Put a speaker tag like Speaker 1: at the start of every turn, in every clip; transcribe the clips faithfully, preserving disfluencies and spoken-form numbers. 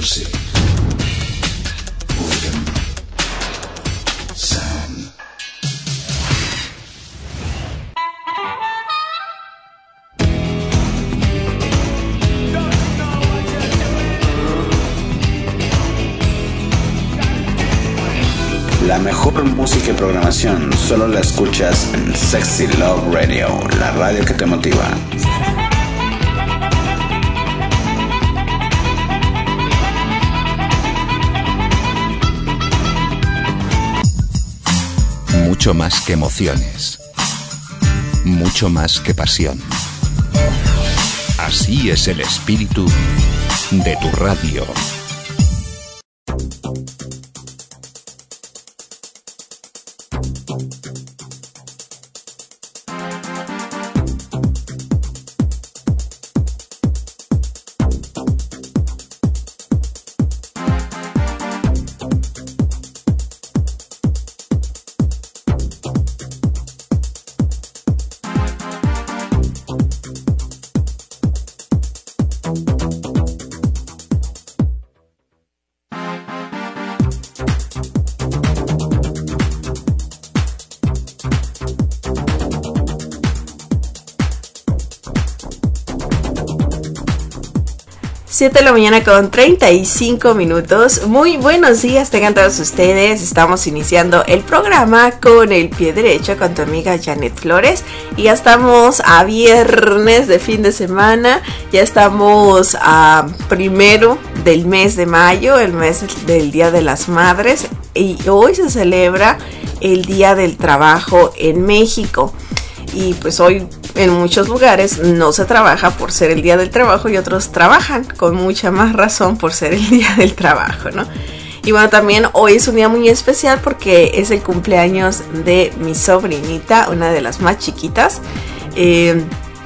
Speaker 1: music, rhythm, sound. La mejor música y programación solo la escuchas en Sexy Love Radio, la radio que te motiva.
Speaker 2: Mucho más que emociones, mucho más que pasión. Así es el espíritu de tu radio.
Speaker 3: siete de la mañana con treinta y cinco minutos. Muy buenos días tengan todos ustedes. Estamos iniciando el programa con el pie derecho con tu amiga Janet Flores. Y ya estamos a viernes de fin de semana. Ya estamos a primero del mes de mayo, el mes del Día de las Madres. Y hoy se celebra el Día del Trabajo en México. Y pues hoy en muchos lugares no se trabaja por ser el Día del Trabajo y otros trabajan con mucha más razón por ser el Día del Trabajo, ¿no? Y bueno, también hoy es un día muy especial porque es el cumpleaños de mi sobrinita, una de las más chiquitas. Eh,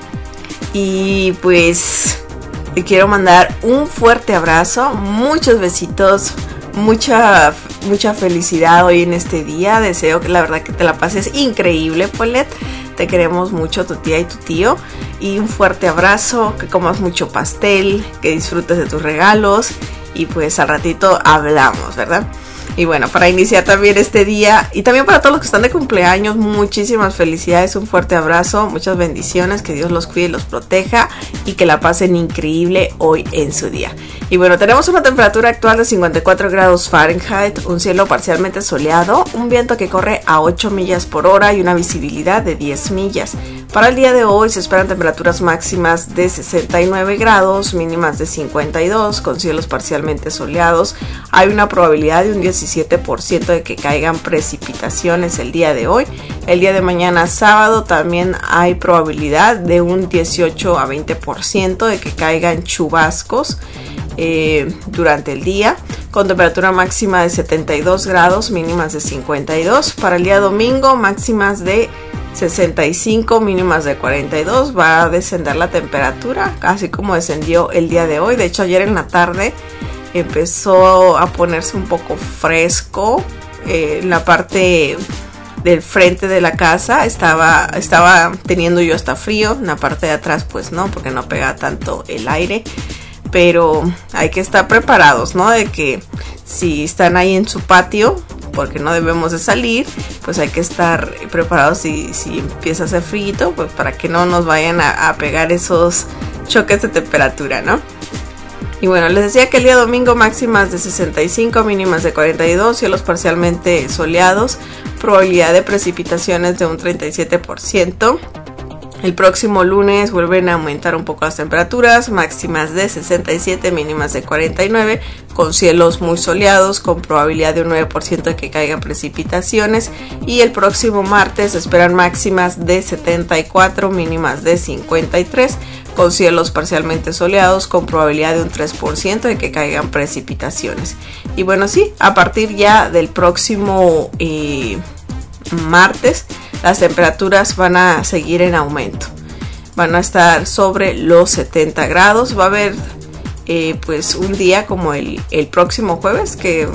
Speaker 3: y pues te quiero mandar un fuerte abrazo, muchos besitos, mucha, mucha felicidad hoy en este día. Deseo que la verdad que te la pases increíble, Paulette. Te queremos mucho, tu tía y tu tío. Y un fuerte abrazo, que comas mucho pastel, que disfrutes de tus regalos. Y pues al ratito hablamos, ¿verdad? Y bueno, para iniciar también este día, y también para todos los que están de cumpleaños, muchísimas felicidades, un fuerte abrazo, muchas bendiciones, que Dios los cuide y los proteja, y que la pasen increíble hoy en su día. Y bueno, tenemos una temperatura actual de cincuenta y cuatro grados Fahrenheit, un cielo parcialmente soleado, un viento que corre a ocho millas por hora y una visibilidad de diez millas. Para el día de hoy se esperan temperaturas máximas de sesenta y nueve grados, mínimas de cincuenta y dos, con cielos parcialmente soleados. Hay una probabilidad de un diecisiete por ciento de que caigan precipitaciones el día de hoy. El día de mañana sábado también hay probabilidad de un dieciocho a veinte por ciento de que caigan chubascos eh, durante el día, con temperatura máxima de setenta y dos grados, mínimas de cincuenta y dos. Para el día domingo, máximas de sesenta y cinco, mínimas de cuarenta y dos. Va a descender la temperatura, así como descendió el día de hoy. De hecho, ayer en la tarde empezó a ponerse un poco fresco. Eh, en la parte del frente de la casa estaba, estaba teniendo yo hasta frío. En la parte de atrás pues no, porque no pega tanto el aire. Pero hay que estar preparados, ¿no? De que si están ahí en su patio, porque no debemos de salir, pues hay que estar preparados si, si empieza a hacer frío, pues para que no nos vayan a, a pegar esos choques de temperatura, ¿no? Y bueno, les decía que el día domingo máximas de sesenta y cinco, mínimas de cuarenta y dos, cielos parcialmente soleados, probabilidad de precipitaciones de un treinta y siete por ciento. El próximo lunes vuelven a aumentar un poco las temperaturas, máximas de sesenta y siete, mínimas de cuarenta y nueve, con cielos muy soleados, con probabilidad de un nueve por ciento de que caigan precipitaciones. Y el próximo martes esperan máximas de setenta y cuatro, mínimas de cincuenta y tres, con cielos parcialmente soleados, con probabilidad de un tres por ciento de que caigan precipitaciones. Y bueno, sí, a partir ya del próximo eh, martes, las temperaturas van a seguir en aumento. Van a estar sobre los setenta grados. Va a haber eh, pues un día como el, el próximo jueves, que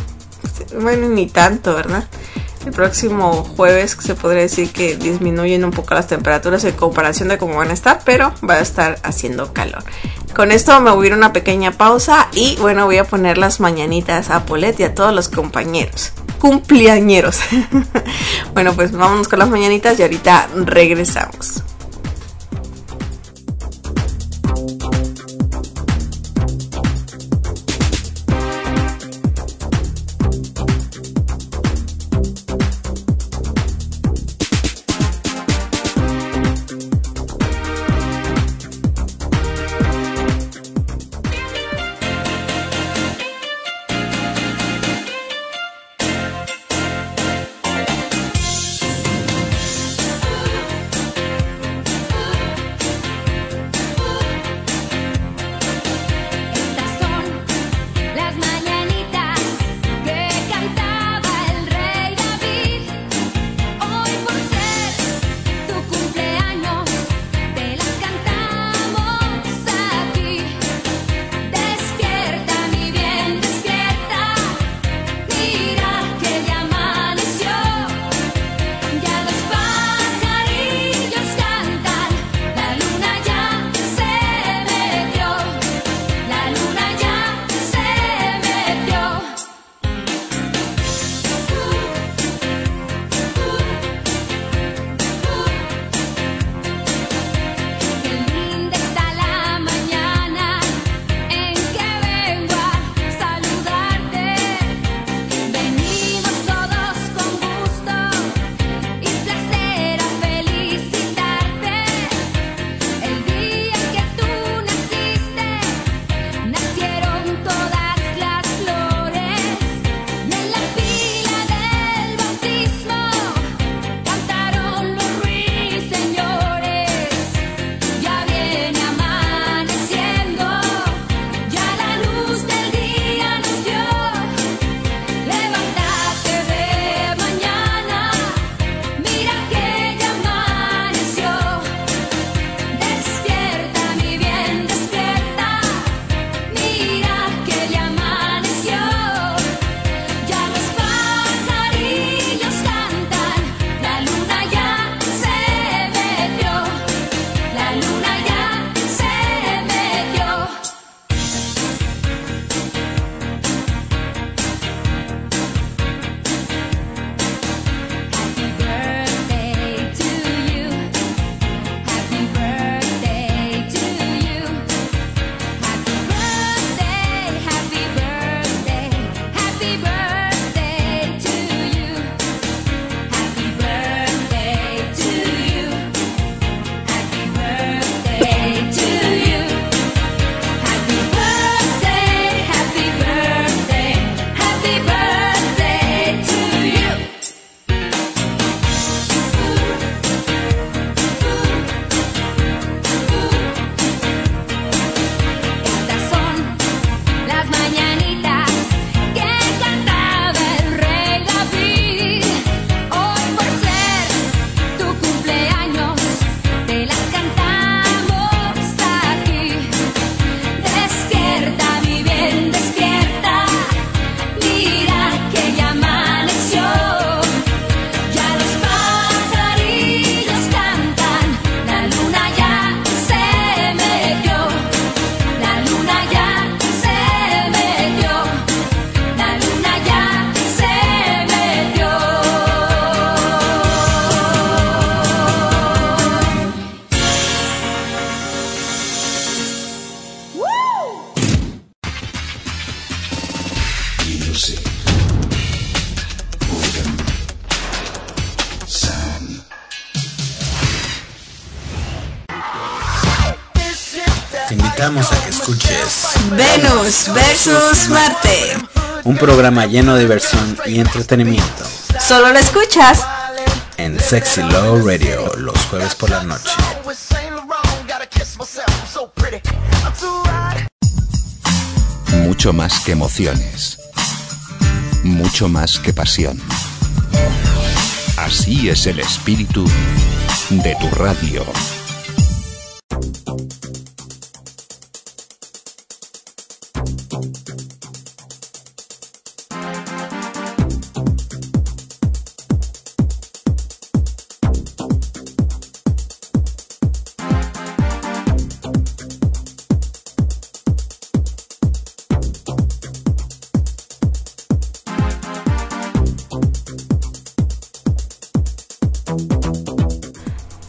Speaker 3: bueno, ni tanto, ¿verdad? El próximo jueves se podría decir que disminuyen un poco las temperaturas en comparación de cómo van a estar, pero va a estar haciendo calor. Con esto me voy a ir a una pequeña pausa y bueno, voy a poner las mañanitas a Paulette y a todos los compañeros cumpleañeros. Bueno, pues vámonos con las mañanitas y ahorita regresamos.
Speaker 1: Te invitamos a que escuches
Speaker 3: Venus versus Marte,
Speaker 1: un programa lleno de diversión y entretenimiento.
Speaker 3: Solo lo escuchas
Speaker 1: en Sexy Love Radio los jueves por la noche.
Speaker 2: Mucho más que emociones, mucho más que pasión. Así es el espíritu de tu radio.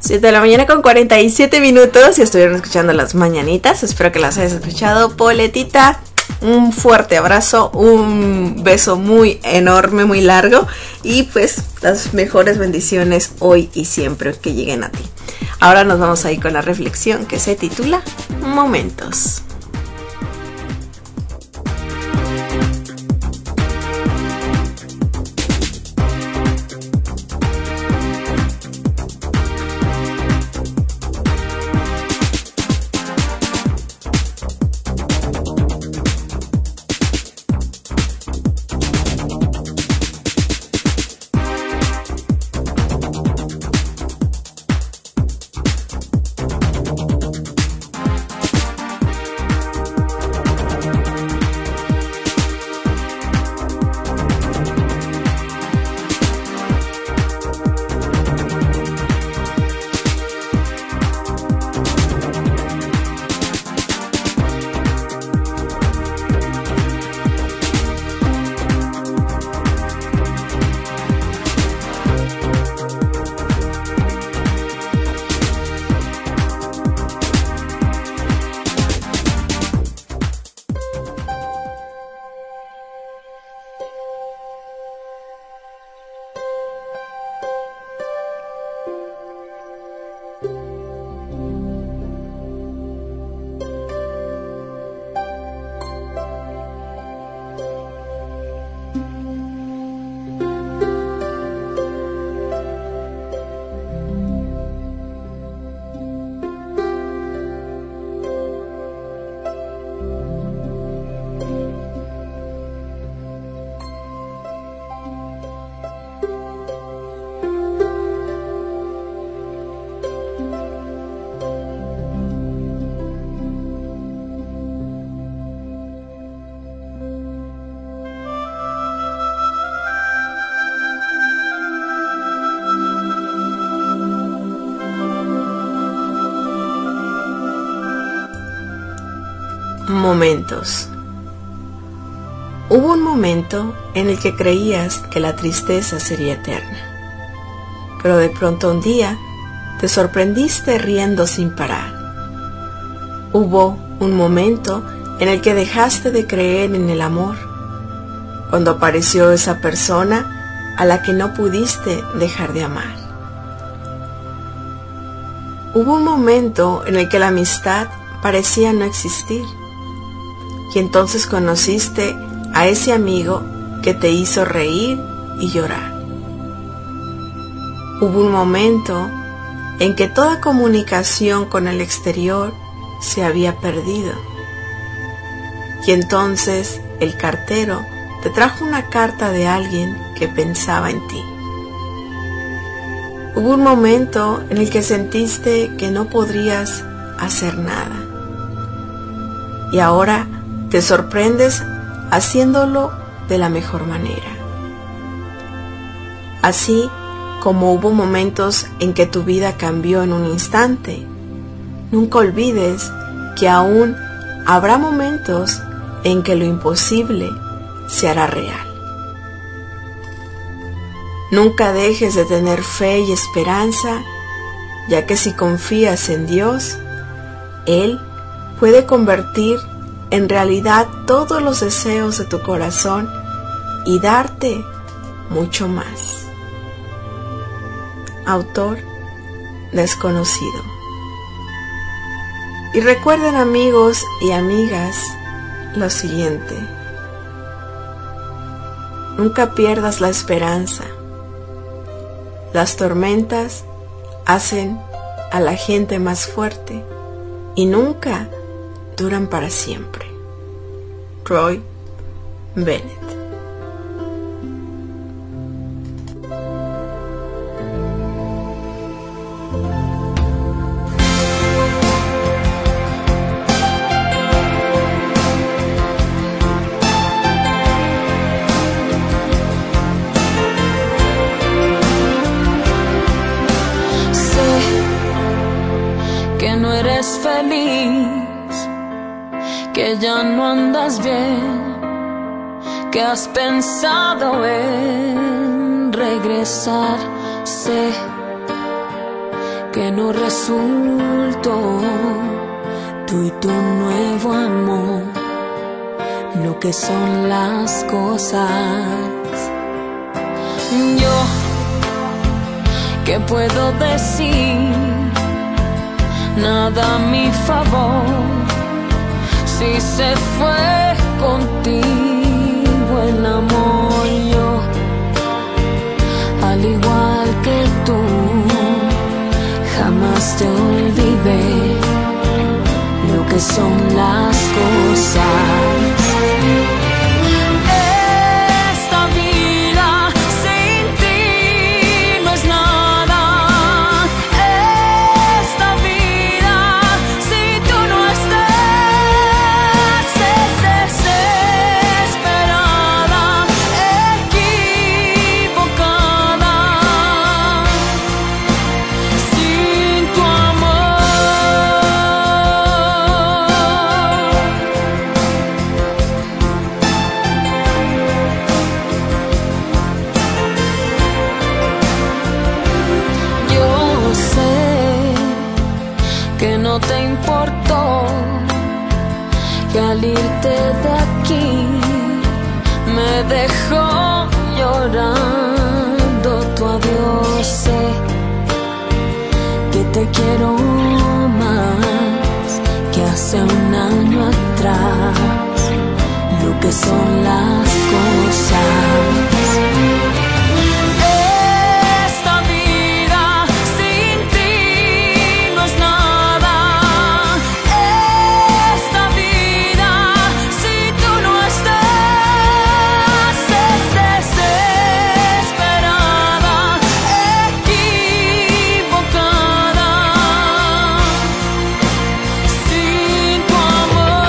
Speaker 3: siete de la mañana con cuarenta y siete minutos y estuvieron escuchando las mañanitas. Espero que las hayas escuchado. Poletita, un fuerte abrazo, un beso muy enorme, muy largo. Y pues las mejores bendiciones hoy y siempre que lleguen a ti. Ahora nos vamos a ir con la reflexión que se titula Momentos. Momentos. Hubo un momento en el que creías que la tristeza sería eterna, pero de pronto un día te sorprendiste riendo sin parar. Hubo un momento en el que dejaste de creer en el amor, cuando apareció esa persona a la que no pudiste dejar de amar. Hubo un momento en el que la amistad parecía no existir, y entonces conociste a ese amigo que te hizo reír y llorar. Hubo un momento en que toda comunicación con el exterior se había perdido, y entonces el cartero te trajo una carta de alguien que pensaba en ti. Hubo un momento en el que sentiste que no podrías hacer nada, y ahora te sorprendes haciéndolo de la mejor manera. Así como hubo momentos en que tu vida cambió en un instante, nunca olvides que aún habrá momentos en que lo imposible se hará real. Nunca dejes de tener fe y esperanza, ya que si confías en Dios, Él puede convertir en realidad todos los deseos de tu corazón y darte mucho más. Autor desconocido. Y recuerden, amigos y amigas, lo siguiente: nunca pierdas la esperanza. Las tormentas hacen a la gente más fuerte y nunca duran para siempre. Roy Bennett.
Speaker 4: Que ya no andas bien, que has pensado en regresar. Sé que no resultó. Tú y tu nuevo amor, lo que son las cosas. Yo, ¿qué puedo decir? Nada a mi favor. Si se fue contigo el amor, yo, al igual que tú, jamás te olvidé lo que son las cosas. Esta vida sin ti no es nada. Esta vida si tú no estás es desesperada, equivocada, sin tu amor. Yo sé que no te importó, que al irte de aquí me dejó llorando tu adiós. Sé que te quiero más que hace un año atrás, lo que son las cosas. Esta vida sin ti no es nada. Esta vida si tú no estás es desesperada, equivocada, sin tu amor.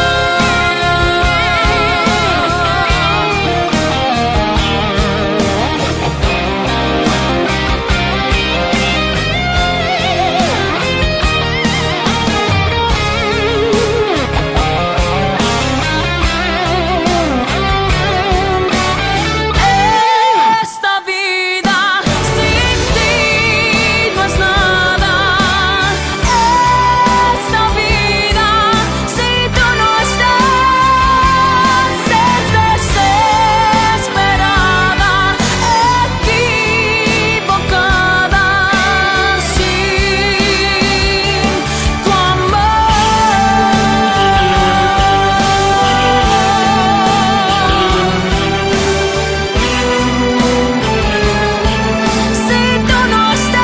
Speaker 4: Esta vida sin ti no es nada. Esta vida si tú no estás es desesperada, equivocada, sin tu si tú no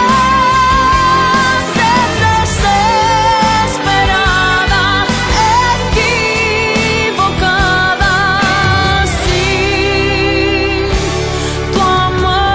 Speaker 4: estás es desesperada, equivocada, sin tu amor.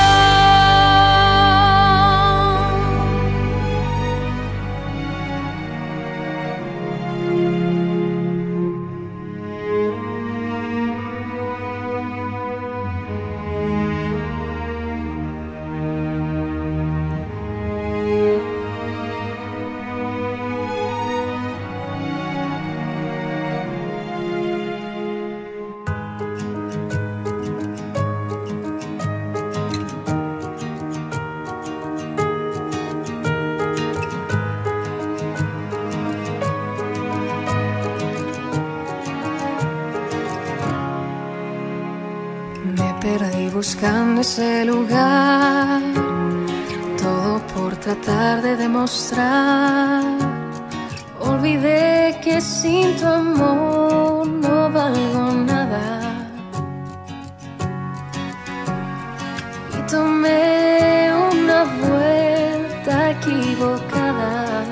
Speaker 5: Me perdí buscando ese lugar, todo por tratar de demostrar. Olvidé que sin tu amor no valgo nada. Y tomé una vuelta equivocada.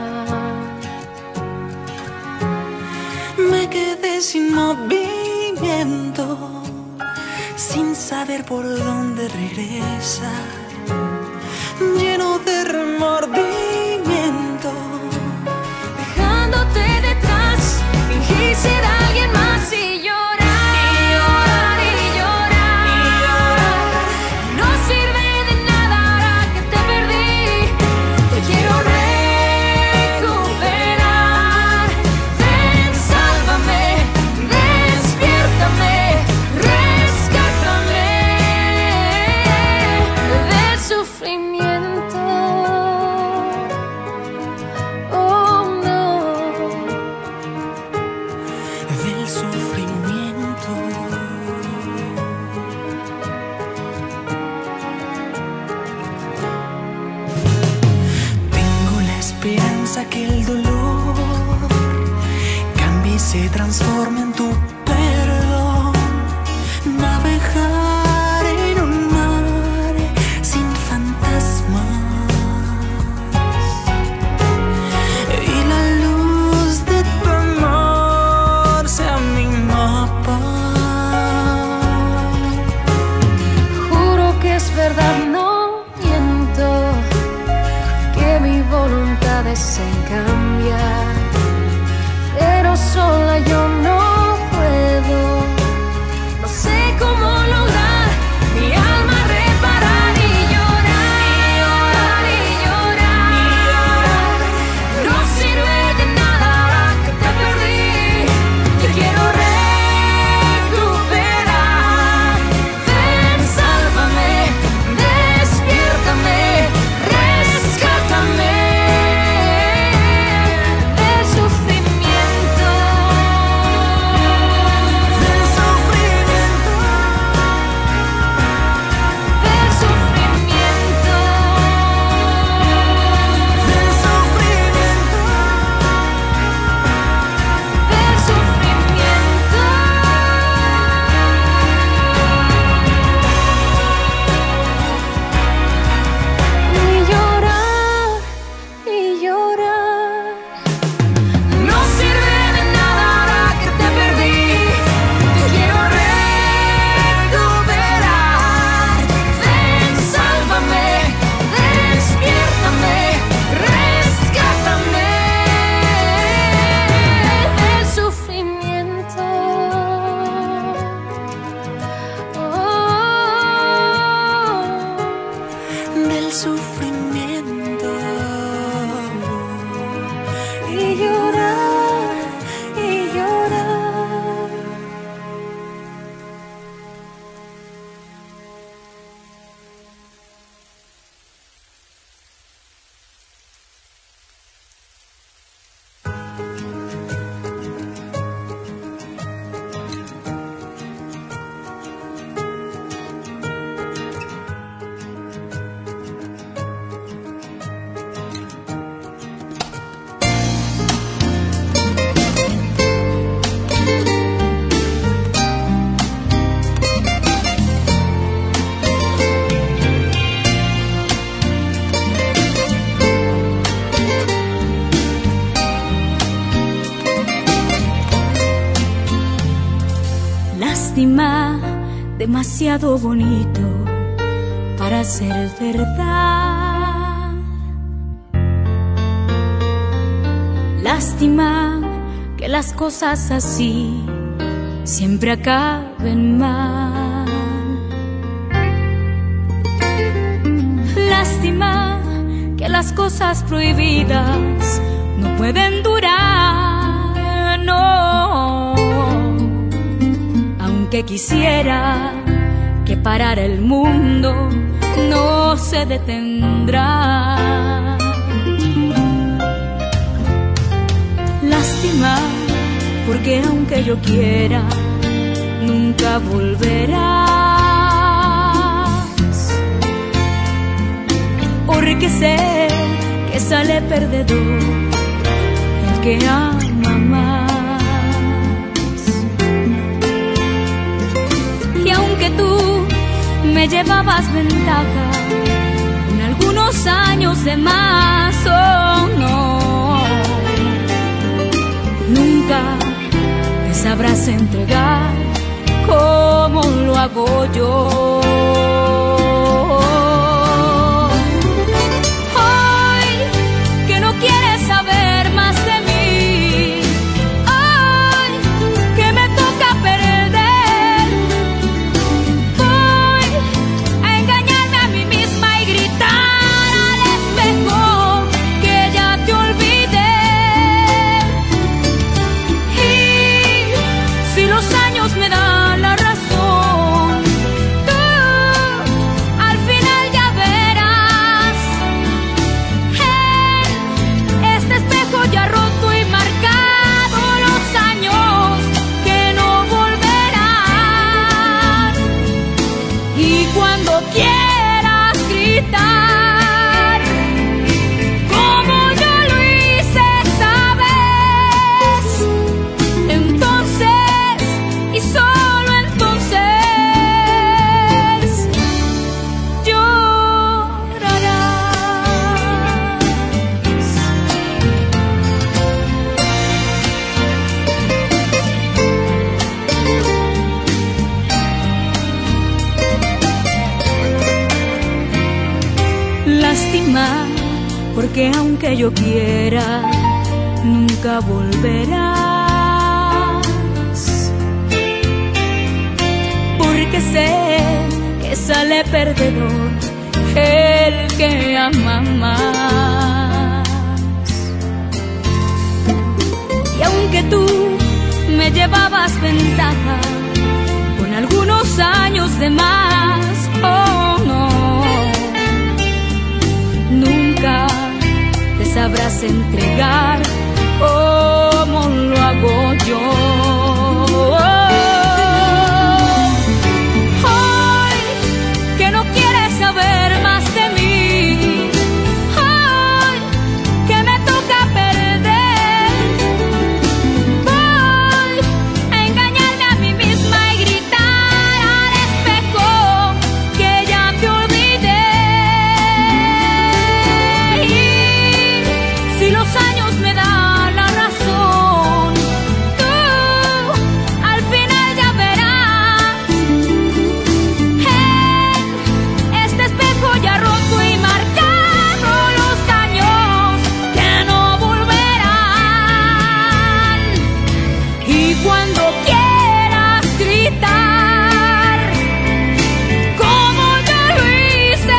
Speaker 6: Me quedé sin movimiento, sin saber por dónde regresar, lleno de remordimiento.
Speaker 5: Dejándote detrás, fingí ser alguien más y llorar, y llorar, y llorar. No sirve de nada ahora que te perdí. Te quiero recuperar. Ven, sálvame, despiértame, rescátame del sufrimiento.
Speaker 6: del sufrimiento. Tengo la esperanza que el dolor cambie y se transforme en tu perdón. Navegar en un mar sin fantasmas y la luz de tu amor sea mi mapa.
Speaker 5: Juro que es verdad, no miento, que mi voluntad es en cambiar, pero sola yo no puedo. No sé cómo lograr mi alma reparar y llorar, y llorar, y llorar, y llorar. No sirve de nada que te perdí, te quiero recuperar. Ven, sálvame, despiértame, rescátame del sufrimiento,
Speaker 6: Del sufrimiento,
Speaker 5: del sufrimiento,
Speaker 6: del sufrimiento.
Speaker 5: del sufrimiento. Y llorar, y llorar. No sirve de nada ahora que te perdí, te quiero recuperar. Ven, sálvame, despiértame, rescátame del sufrimiento. Oh.
Speaker 6: Del sufrimiento.
Speaker 5: Y llorar, y llorar.
Speaker 7: Lástima, demasiado bonito para ser verdad. Lástima que las cosas así siempre acaben mal. Lástima que las cosas prohibidas no pueden durar, no. Aunque quisiera que parara el mundo, no se detendrá. Lástima, porque aunque yo quiera, nunca volverás. Porque sé que sale perdedor el que ama más. Y aunque tú me llevabas ventaja en algunos años de más, oh no, nunca te sabrás entregar como lo hago yo. Hoy que no quieres saber más de mí, hoy que me toca perder, voy a engañarme a mí misma y gritar al espejo que ya te olvidé. Y si los años me dan la razón, tú porque aunque yo quiera, nunca volverás. Porque sé que sale perdedor el que ama más. Y aunque tú me llevabas ventaja con algunos años de más, oh no, nunca te sabrás entregar como lo hago yo. Hoy que no quieres saber más de mí, hoy que me toca perder, voy a engañarme a mí misma y gritar al espejo que ya te olvidé. Y si los años me dan la razón, tú al final ya verás. En este espejo ya roto y marcado los años que no volverán. Y cuando quieras gritar, como yo lo hice,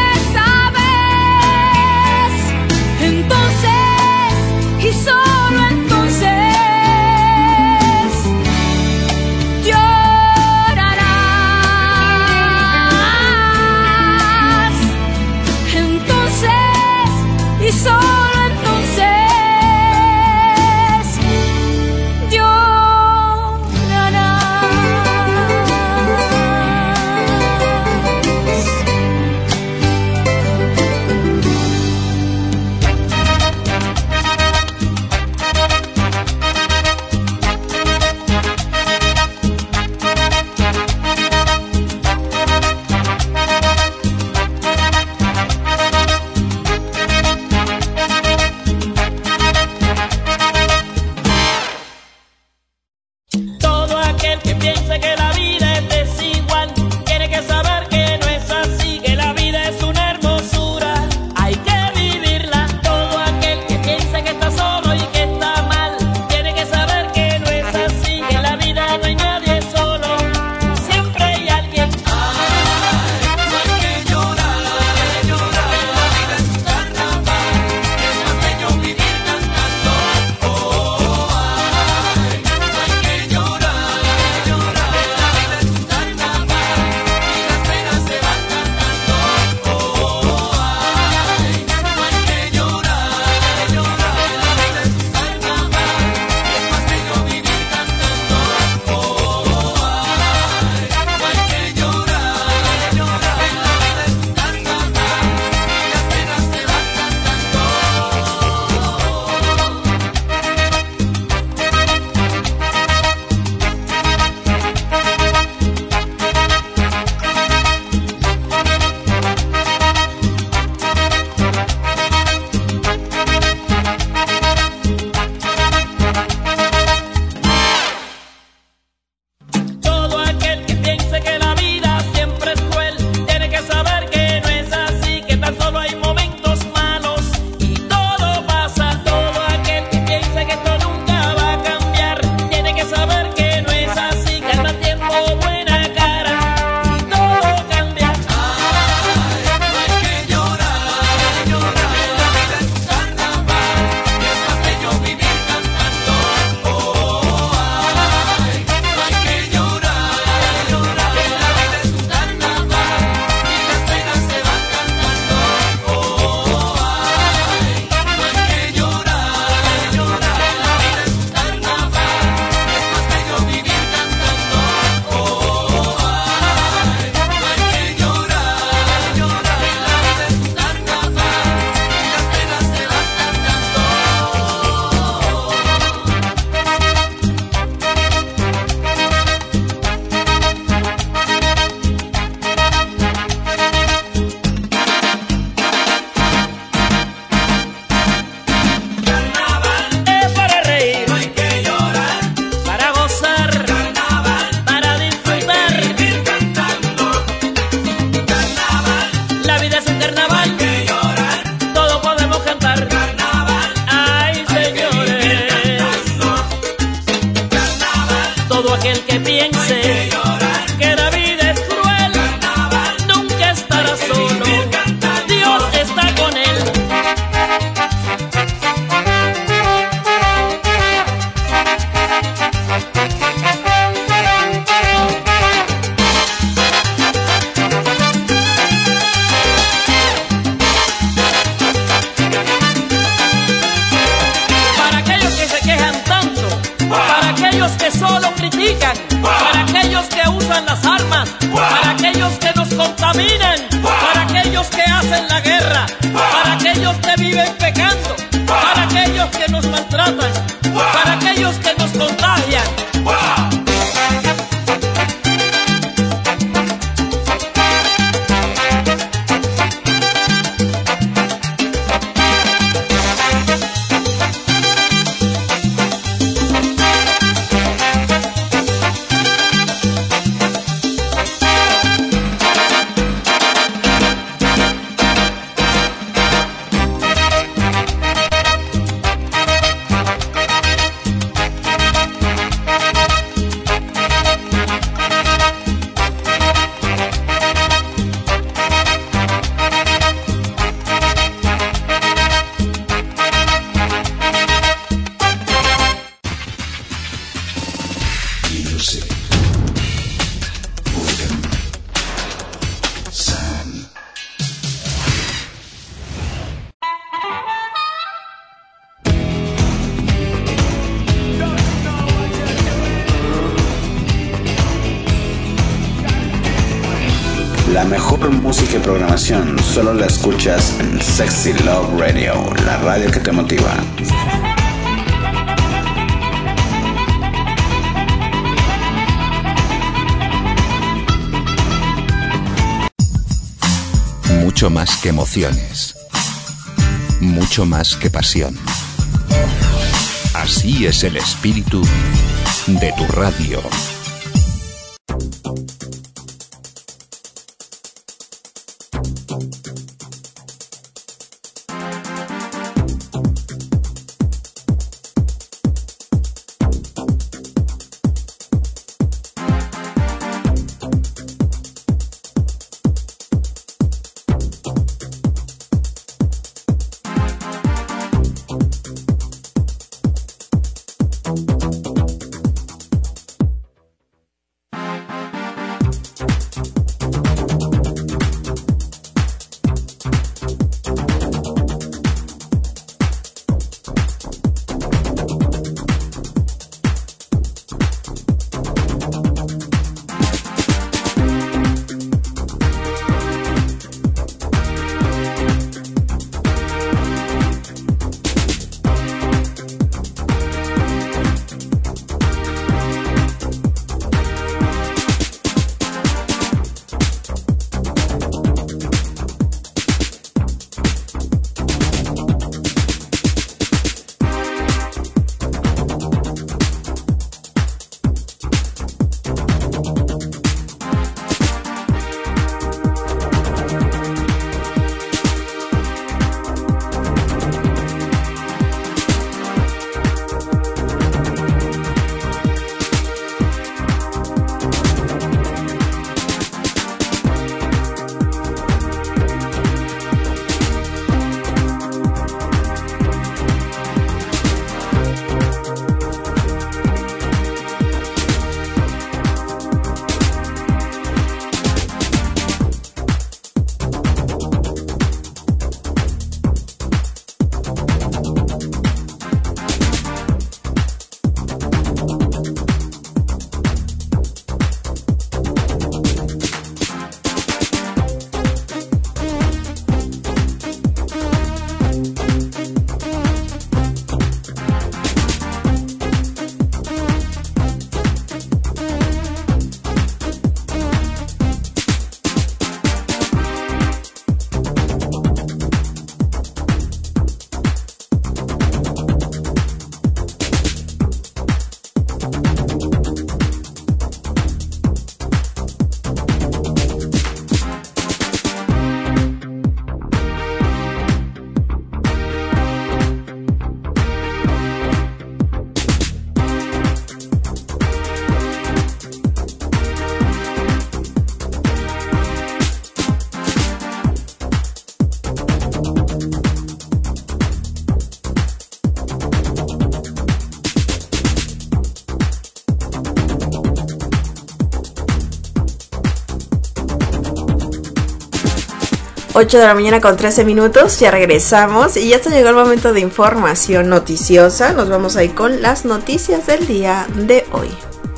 Speaker 7: sabes, entonces y solo entonces llorarás. Entonces y solo entonces
Speaker 8: Todo aquel que piense que la vida es desigual tiene que saber que no es así, que la vida es una hermosura, hay que vivirla. Todo aquel que piense que está solo y que está mal tiene que saber que no es así, que en la vida no hay nadie solo, siempre hay alguien. Ay, no hay que llorar, llorar, la vida es un carnaval, es más bello vivir cantando. Oh, ay, no hay que llorar, llorar, la vida es que piense que la vida es cruel, nunca estará solo, Dios está con él. Para aquellos que se quejan tanto, para aquellos que solo critican, para aquellos que usan las armas, para aquellos que nos contaminan, para aquellos que hacen la guerra, para aquellos que viven pecando, para aquellos que nos maltratan, para aquellos que nos contagian.
Speaker 1: La mejor música y programación solo la escuchas en Sexy Love Radio, la radio que te motiva.
Speaker 2: Mucho más que emociones. Mucho más que pasión. Así es el espíritu de tu radio.
Speaker 3: ocho de la mañana con trece minutos, ya regresamos y ya se llegó el momento de información noticiosa. Nos vamos a ir con las noticias del día de hoy.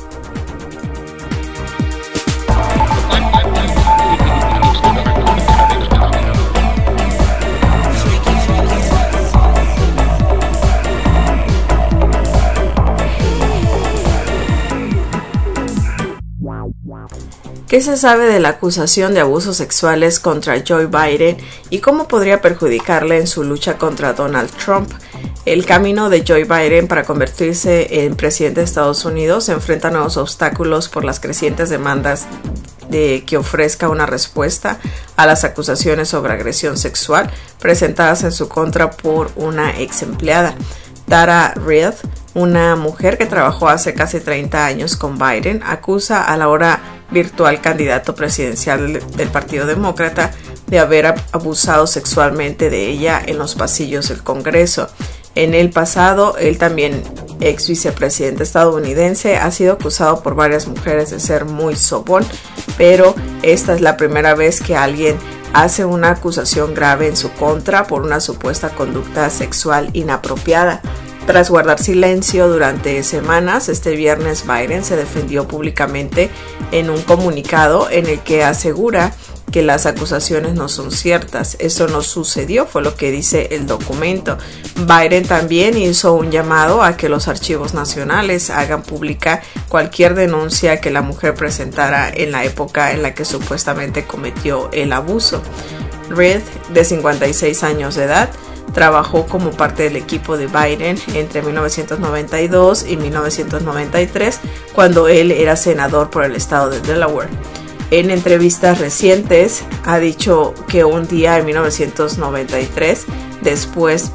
Speaker 3: ¿Qué se sabe de la acusación de abusos sexuales contra Joe Biden y cómo podría perjudicarle en su lucha contra Donald Trump? El camino de Joe Biden para convertirse en presidente de Estados Unidos enfrenta nuevos obstáculos por las crecientes demandas de que ofrezca una respuesta a las acusaciones sobre agresión sexual presentadas en su contra por una ex empleada. Tara Reid, una mujer que trabajó hace casi treinta años con Biden, acusa al ahora virtual candidato presidencial del Partido Demócrata de haber abusado sexualmente de ella en los pasillos del Congreso. En el pasado, él también, ex vicepresidente estadounidense, ha sido acusado por varias mujeres de ser muy sobón, pero esta es la primera vez que alguien hace una acusación grave en su contra por una supuesta conducta sexual inapropiada. Tras guardar silencio durante semanas, este viernes Biden se defendió públicamente en un comunicado en el que asegura que las acusaciones no son ciertas. Eso no sucedió, fue lo que dice el documento. Biden también hizo un llamado a que los archivos nacionales hagan pública cualquier denuncia que la mujer presentara en la época en la que supuestamente cometió el abuso. Reid, de cincuenta y seis años de edad, trabajó como parte del equipo de Biden entre mil novecientos noventa y dos y mil novecientos noventa y tres, cuando él era senador por el estado de Delaware. En entrevistas recientes ha dicho que un día en mil novecientos noventa y tres, después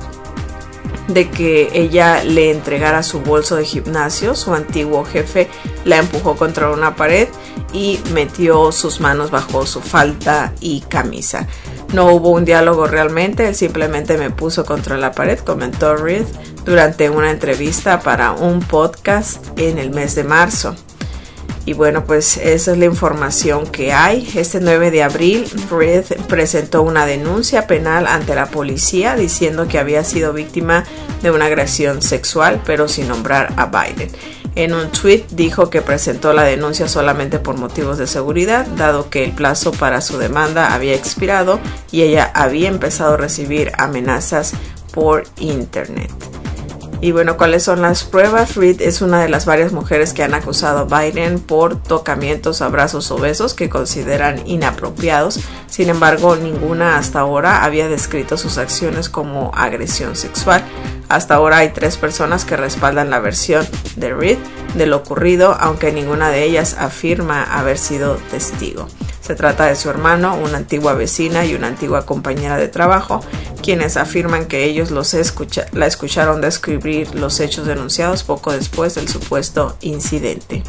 Speaker 3: de que ella le entregara su bolso de gimnasio, su antiguo jefe la empujó contra una pared y metió sus manos bajo su falda y camisa. No hubo un diálogo realmente, él simplemente me puso contra la pared, comentó Reid durante una entrevista para un podcast en el mes de marzo. Y bueno, pues esa es la información que hay. Este nueve de abril, Reid presentó una denuncia penal ante la policía diciendo que había sido víctima de una agresión sexual, pero sin nombrar a Biden. En un tweet dijo que presentó la denuncia solamente por motivos de seguridad, dado que el plazo para su demanda había expirado y ella había empezado a recibir amenazas por internet. Y bueno, ¿cuáles son las pruebas? Reid es una de las varias mujeres que han acusado a Biden por tocamientos, abrazos o besos que consideran inapropiados. Sin embargo, ninguna hasta ahora había descrito sus acciones como agresión sexual. Hasta ahora hay tres personas que respaldan la versión de Reid de lo ocurrido, aunque ninguna de ellas afirma haber sido testigo. Se trata de su hermano, una antigua vecina y una antigua compañera de trabajo, quienes afirman que ellos los escucha- la escucharon describir los hechos denunciados poco después del supuesto incidente.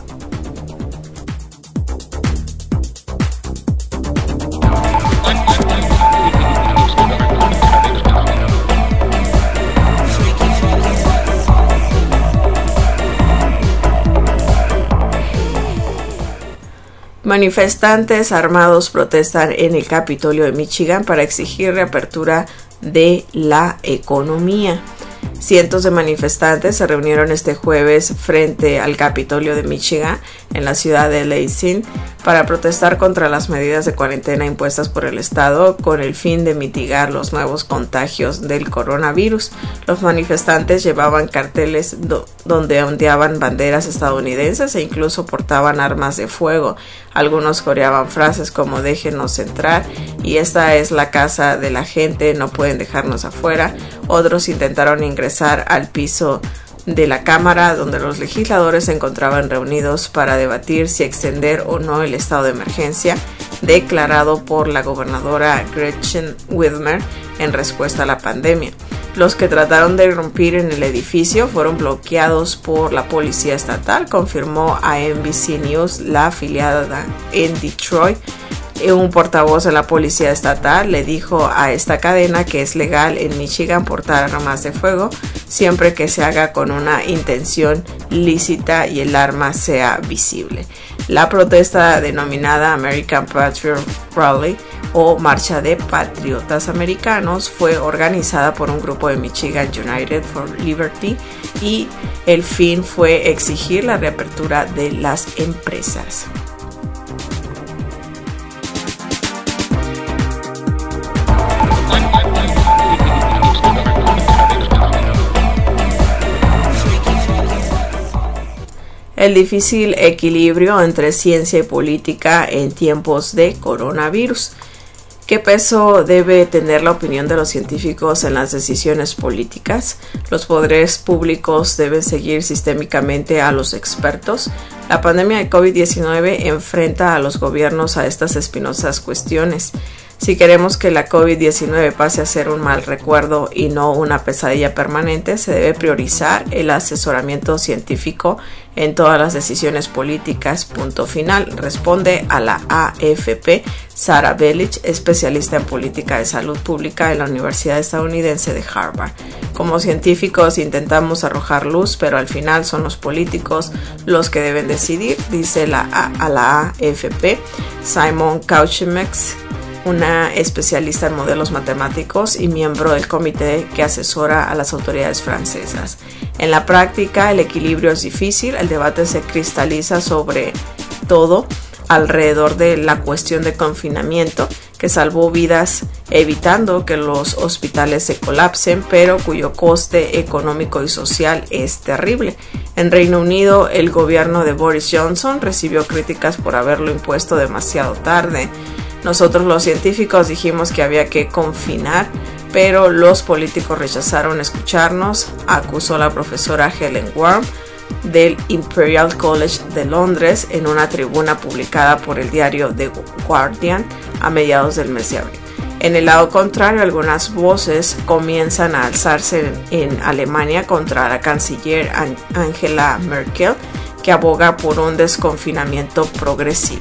Speaker 3: Manifestantes armados protestan en el Capitolio de Michigan para exigir reapertura de la economía. Cientos de manifestantes se reunieron este jueves frente al Capitolio de Michigan en la ciudad de Lansing para protestar contra las medidas de cuarentena impuestas por el estado con el fin de mitigar los nuevos contagios del coronavirus. Los manifestantes llevaban carteles do- donde ondeaban banderas estadounidenses e incluso portaban armas de fuego. Algunos coreaban frases como "déjenos entrar" y "esta es la casa de la gente, no pueden dejarnos afuera". Otros intentaron ingresar al piso de la Cámara, donde los legisladores se encontraban reunidos para debatir si extender o no el estado de emergencia declarado por la gobernadora Gretchen Whitmer en respuesta a la pandemia. Los que trataron de irrumpir en el edificio fueron bloqueados por la policía estatal, confirmó a N B C News la afiliada en Detroit. Un portavoz de la policía estatal le dijo a esta cadena que es legal en Michigan portar armas de fuego siempre que se haga con una intención lícita y el arma sea visible. La protesta denominada American Patriot Rally o Marcha de Patriotas Americanos fue organizada por un grupo de Michigan United for Liberty y el fin fue exigir la reapertura de las empresas. El difícil equilibrio entre ciencia y política en tiempos de coronavirus. ¿Qué peso debe tener la opinión de los científicos en las decisiones políticas? ¿Los poderes públicos deben seguir sistémicamente a los expertos? La pandemia de COVID diecinueve enfrenta a los gobiernos a estas espinosas cuestiones. Si queremos que la COVID diecinueve pase a ser un mal recuerdo y no una pesadilla permanente, se debe priorizar el asesoramiento científico en todas las decisiones políticas. Punto final. Responde a la A F P Sarah Belich, especialista en política de salud pública en la Universidad Estadounidense de Harvard. Como científicos intentamos arrojar luz, pero al final son los políticos los que deben decidir, dice la a, a la A F P. Simon Couchemex, una especialista en modelos matemáticos y miembro del comité que asesora a las autoridades francesas. En la práctica, el equilibrio es difícil, el debate se cristaliza sobre todo alrededor de la cuestión de confinamiento, que salvó vidas evitando que los hospitales se colapsen, pero cuyo coste económico y social es terrible. En Reino Unido, el gobierno de Boris Johnson recibió críticas por haberlo impuesto demasiado tarde. Nosotros los científicos dijimos que había que confinar, pero los políticos rechazaron escucharnos, acusó la profesora Helen Worm del Imperial College de Londres en una tribuna publicada por el diario The Guardian a mediados del mes de abril. En el lado contrario, algunas voces comienzan a alzarse en, en Alemania contra la canciller Angela Merkel, que aboga por un desconfinamiento progresivo.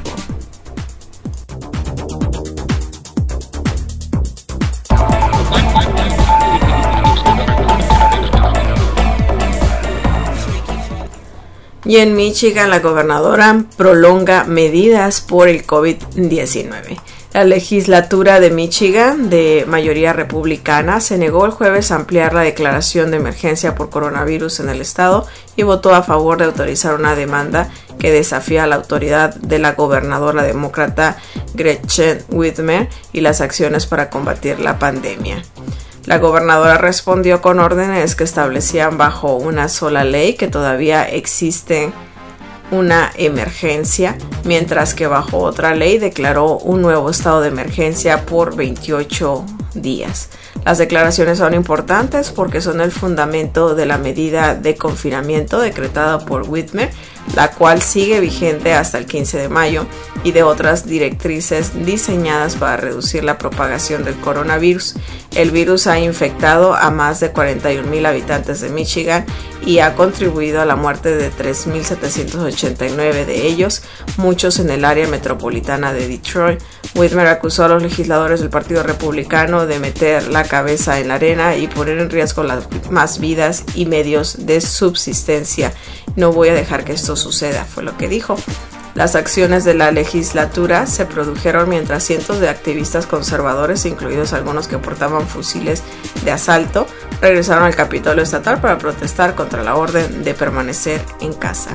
Speaker 3: Y en Michigan, la gobernadora prolonga medidas por el COVID diecinueve. La legislatura de Michigan, de mayoría republicana, se negó el jueves a ampliar la declaración de emergencia por coronavirus en el estado y votó a favor de autorizar una demanda que desafía a la autoridad de la gobernadora demócrata Gretchen Whitmer y las acciones para combatir la pandemia. La gobernadora respondió con órdenes que establecían bajo una sola ley que todavía existe una emergencia, mientras que bajo otra ley declaró un nuevo estado de emergencia por veintiocho días. Las declaraciones son importantes porque son el fundamento de la medida de confinamiento decretada por Whitmer, la cual sigue vigente hasta el quince de mayo, y de otras directrices diseñadas para reducir la propagación del coronavirus. El virus ha infectado a más de cuarenta y un mil habitantes de Michigan y ha contribuido a la muerte de tres mil setecientos ochenta y nueve de ellos, muchos en el área metropolitana de Detroit. Whitmer acusó a los legisladores del Partido Republicano de meter la cabeza en la arena y poner en riesgo las más vidas y medios de subsistencia. No voy a dejar que esto suceda, fue lo que dijo. Las acciones de la legislatura se produjeron mientras cientos de activistas conservadores, incluidos algunos que portaban fusiles de asalto, regresaron al Capitolio Estatal para protestar contra la orden de permanecer en casa.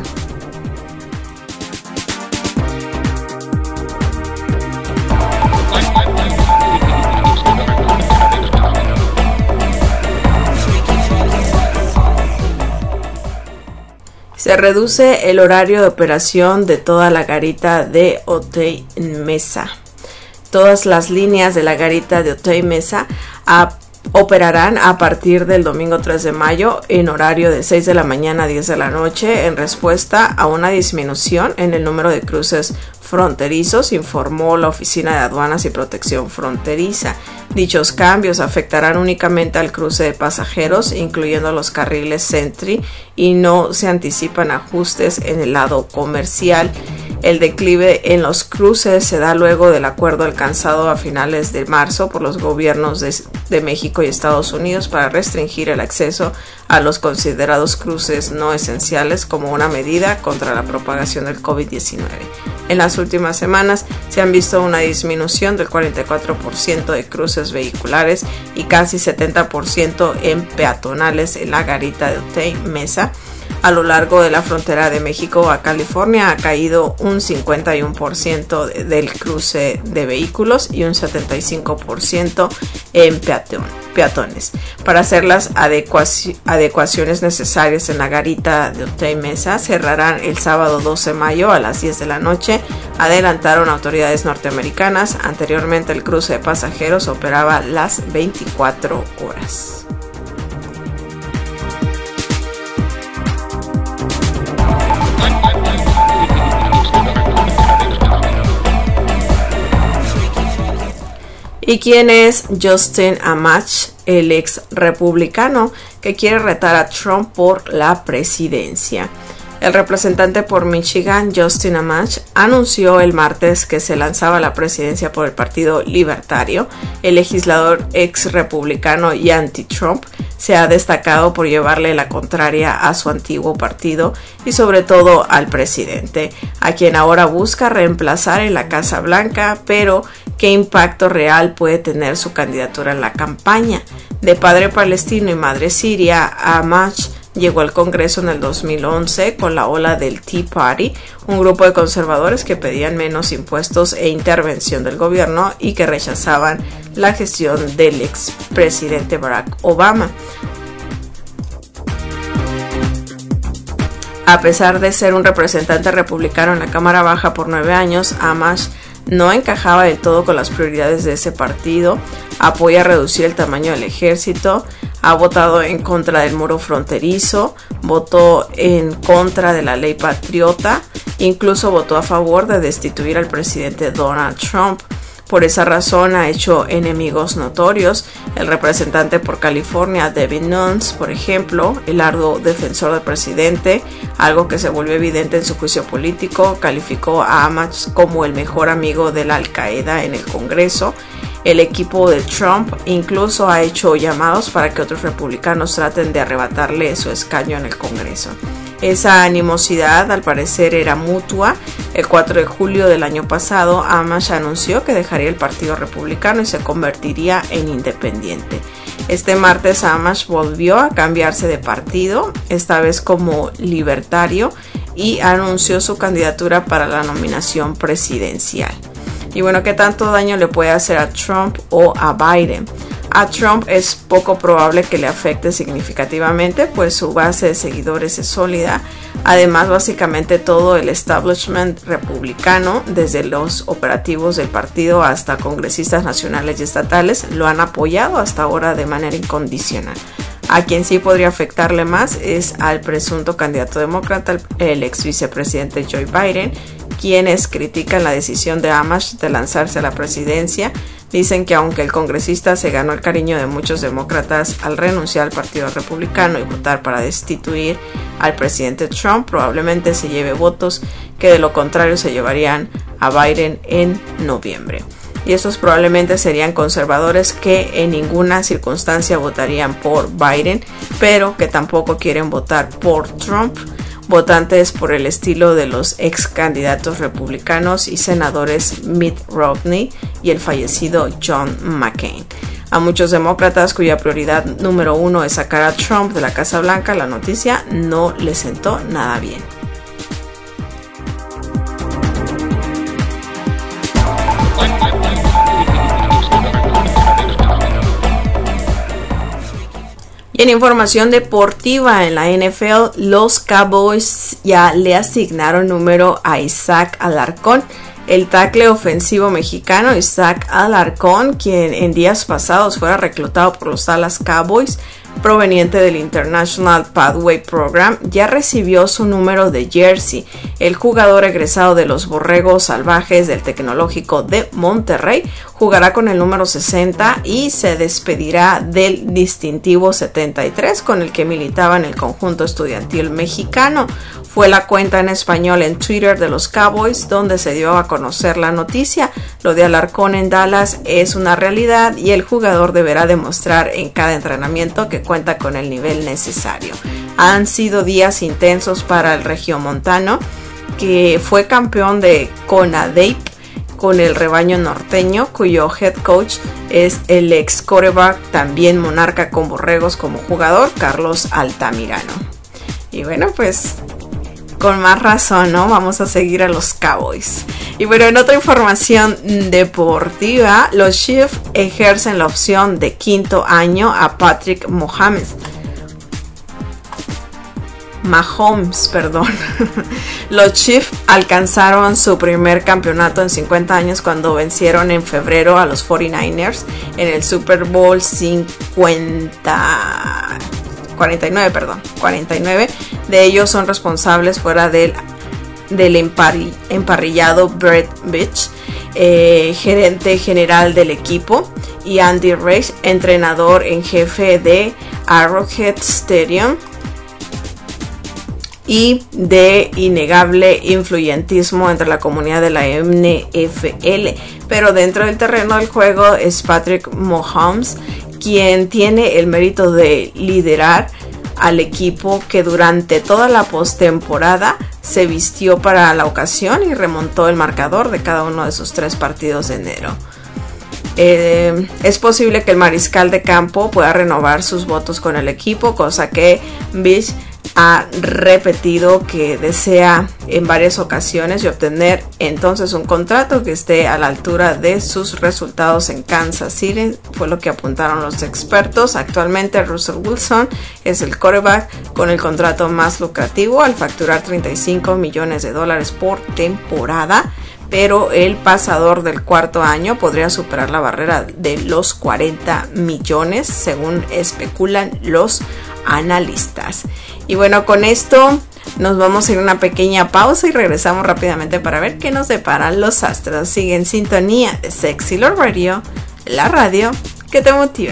Speaker 3: Se reduce el horario de operación de toda la garita de Otay Mesa. Todas las líneas de la garita de Otay Mesa a, operarán a partir del domingo tres de mayo en horario de seis de la mañana a diez de la noche en respuesta a una disminución en el número de cruces fronterizos, informó la Oficina de Aduanas y Protección Fronteriza. Dichos cambios afectarán únicamente al cruce de pasajeros, incluyendo los carriles Sentry, y no se anticipan ajustes en el lado comercial. El declive en los cruces se da luego del acuerdo alcanzado a finales de marzo por los gobiernos de, de México y Estados Unidos para restringir el acceso a los considerados cruces no esenciales como una medida contra la propagación del COVID diecinueve. En las últimas semanas se han visto una disminución del cuarenta y cuatro por ciento de cruces vehiculares y casi setenta por ciento en peatonales en la garita de Otay Mesa. A lo largo de la frontera de México a California ha caído un cincuenta y uno por ciento del cruce de vehículos y un setenta y cinco por ciento en peatón, peatones. Para hacer las adecuaci- adecuaciones necesarias en la garita de Otay Mesa, cerrarán el sábado doce de mayo a las diez de la noche, adelantaron autoridades norteamericanas. Anteriormente el cruce de pasajeros operaba las veinticuatro horas. ¿Y quién es Justin Amash, el ex republicano que quiere retar a Trump por la presidencia? El representante por Michigan, Justin Amash, anunció el martes que se lanzaba a la presidencia por el Partido Libertario. El legislador ex republicano y anti-Trump se ha destacado por llevarle la contraria a su antiguo partido y sobre todo al presidente, a quien ahora busca reemplazar en la Casa Blanca, pero ¿qué impacto real puede tener su candidatura en la campaña? De padre palestino y madre siria, Amash llegó al Congreso en el dos mil once con la ola del Tea Party, un grupo de conservadores que pedían menos impuestos e intervención del gobierno y que rechazaban la gestión del expresidente Barack Obama. A pesar de ser un representante republicano en la Cámara Baja por nueve años, Amash no encajaba del todo con las prioridades de ese partido. Apoya reducir el tamaño del ejército, ha votado en contra del muro fronterizo, votó en contra de la ley patriota, incluso votó a favor de destituir al presidente Donald Trump. Por esa razón ha hecho enemigos notorios. El representante por California, Devin Nunes, por ejemplo, el arduo defensor del presidente, algo que se volvió evidente en su juicio político, calificó a Amash como el mejor amigo de la Al-Qaeda en el Congreso. El equipo de Trump incluso ha hecho llamados para que otros republicanos traten de arrebatarle su escaño en el Congreso. Esa animosidad al parecer era mutua. El cuatro de julio del año pasado, Amash anunció que dejaría el Partido Republicano y se convertiría en independiente. Este martes Amash volvió a cambiarse de partido, esta vez como libertario, y anunció su candidatura para la nominación presidencial. Y bueno, ¿qué tanto daño le puede hacer a Trump o a Biden? A Trump es poco probable que le afecte significativamente, pues su base de seguidores es sólida. Además, básicamente todo el establishment republicano, desde los operativos del partido hasta congresistas nacionales y estatales, lo han apoyado hasta ahora de manera incondicional. A quien sí podría afectarle más es al presunto candidato demócrata, el ex vicepresidente Joe Biden, quienes critican la decisión de Amash de lanzarse a la presidencia. Dicen que aunque el congresista se ganó el cariño de muchos demócratas al renunciar al Partido Republicano y votar para destituir al presidente Trump, probablemente se lleve votos que de lo contrario se llevarían a Biden en noviembre. Y estos probablemente serían conservadores que en ninguna circunstancia votarían por Biden, pero que tampoco quieren votar por Trump. Votantes por el estilo de los ex candidatos republicanos y senadores Mitt Romney y el fallecido John McCain. A muchos demócratas cuya prioridad número uno es sacar a Trump de la Casa Blanca, la noticia no les sentó nada bien. Y en información deportiva en la N F L, los Cowboys ya le asignaron número a Isaac Alarcón, el tackle ofensivo mexicano Isaac Alarcón, quien en días pasados fuera reclutado por los Dallas Cowboys, proveniente del International Pathway Program, ya recibió su número de jersey. El jugador egresado de los Borregos Salvajes del Tecnológico de Monterrey jugará con el número sesenta y se despedirá del distintivo setenta y tres con el que militaba en el conjunto estudiantil mexicano. Fue la cuenta en español en Twitter de los Cowboys donde se dio a conocer la noticia. Lo de Alarcón en Dallas es una realidad y el jugador deberá demostrar en cada entrenamiento que cuenta con el nivel necesario. Han sido días intensos para el regiomontano. que fue campeón de CONADEIP con el rebaño norteño, cuyo head coach es el ex quarterback, también monarca con borregos como jugador, Carlos Altamirano. Y bueno, pues con más razón, ¿no? Vamos a seguir a los Cowboys. Y bueno, en otra información deportiva, los Chiefs ejercen la opción de quinto año a Patrick Mahomes. Mahomes, perdón. Los Chiefs alcanzaron su primer campeonato en cincuenta años cuando vencieron en febrero a los cuarenta y nueve ers en el Super Bowl cincuenta, cuarenta y nueve, perdón, cuarenta y nueve. De ellos son responsables fuera del, del emparri, emparrillado Brett Veach, eh, gerente general del equipo, y Andy Reid, entrenador en jefe de Arrowhead Stadium, y de innegable influyentismo entre la comunidad de la N F L. Pero dentro del terreno del juego es Patrick Mahomes quien tiene el mérito de liderar al equipo, que durante toda la postemporada se vistió para la ocasión y remontó el marcador de cada uno de sus tres partidos de enero. Eh, es posible que el mariscal de campo pueda renovar sus votos con el equipo, cosa que Veach ha repetido que desea en varias ocasiones, y obtener entonces un contrato que esté a la altura de sus resultados en Kansas City. Fue lo que apuntaron los expertos. Actualmente Russell Wilson es el quarterback con el contrato más lucrativo al facturar treinta y cinco millones de dólares por temporada, pero el pasador del cuarto año podría superar la barrera de los cuarenta millones, según especulan los analistas. Y bueno, con esto nos vamos a ir a una pequeña pausa y regresamos rápidamente para ver qué nos deparan los astros. Sigue en sintonía de Sexy Love Radio, la radio que te motiva.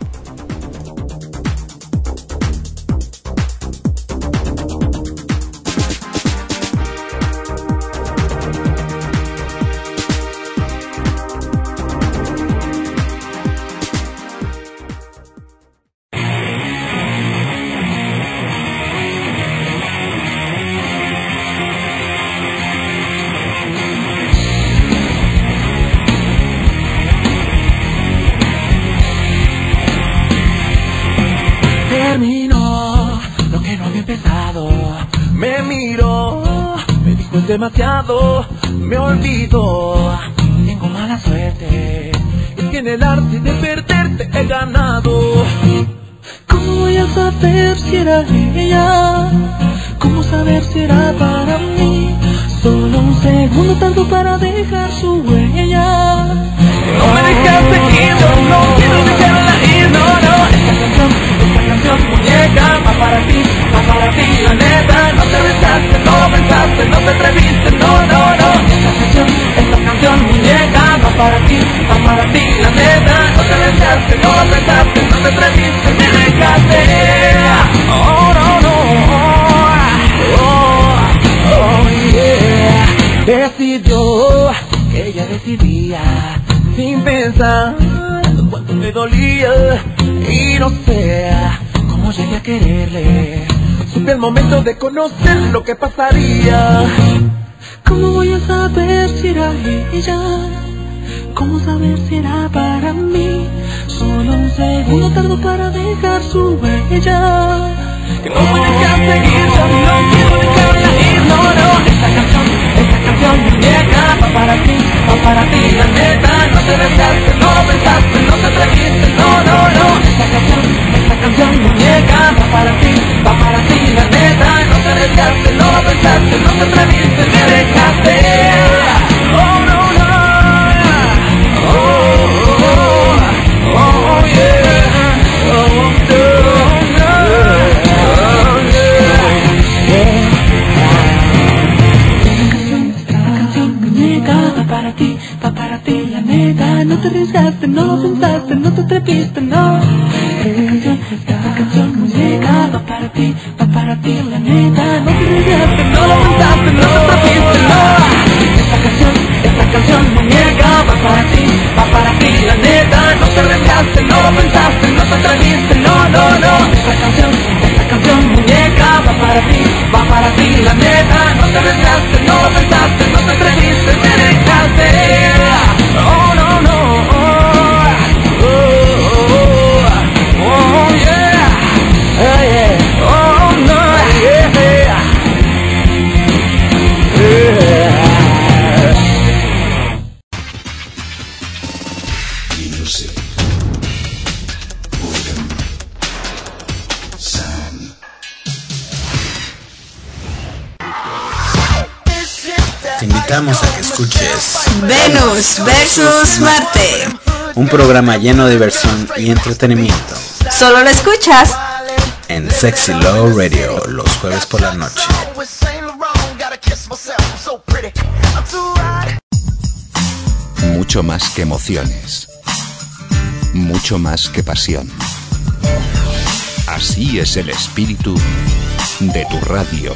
Speaker 6: Demasiado me olvido, tengo mala suerte, es que en el arte de perderte he ganado. ¿Cómo voy a saber si era ella? ¿Cómo saber si era para mí? Solo un segundo tardo para dejar su huella. No me dejaste ir, yo no quiero dejarla ir, no, no. Esta canción, esta canción muñeca, va para ti, va para ti, la neta. No te besaste, no pensaste, no te atreviste, no, no, no. Esta canción, esta canción muñeca, va para ti, va para ti, la neta. No te besaste, no pensaste, no te atreviste, me dejaste. Oh, no, no, oh, oh, yeah. Decidió que ella decidía sin pensar cuánto me dolía, y no sé cómo llegué a quererle. Supe el momento de conocer lo que pasaría. ¿Cómo voy a saber si era ella? ¿Cómo saber si era para mí? Solo un segundo tardo para dejar su huella. Que no me dejas seguir, yo no quiero dejarla ir, no, no. Esta canción, esta canción muñeca, va para ti, va para ti, la neta. No te besaste, no pensaste, no te atreviste, no, no, no. Esta canción, esta canción muñeca, va para ti, va para ti, la neta. No te besaste, no pensaste, no te atreviste, me dejaste. Oh, no, no. Oh, oh, oh, oh, yeah. Oh, no. Para ti, va para ti, la neta. No te arriesgaste, no lo pensaste, no te atreviste, no. Esta canción muñeca va para ti, va para ti, la neta. No te arriesgaste, no lo pensaste, no te atreviste, no. Esta canción, esta canción muñeca va para ti, va para ti, la neta. No te arriesgaste, no lo pensaste, no te atreviste, no, no, no. Esta canción, esta canción muñeca va para ti, va para ti, la neta. No te arriesgaste, no
Speaker 1: invitamos a que escuches
Speaker 3: Venus versus Marte.
Speaker 1: Un programa lleno de diversión y entretenimiento.
Speaker 3: Solo lo escuchas
Speaker 1: en Sexy Love Radio los jueves por la noche.
Speaker 2: Mucho más que emociones. Mucho más que pasión. Así es el espíritu de tu radio.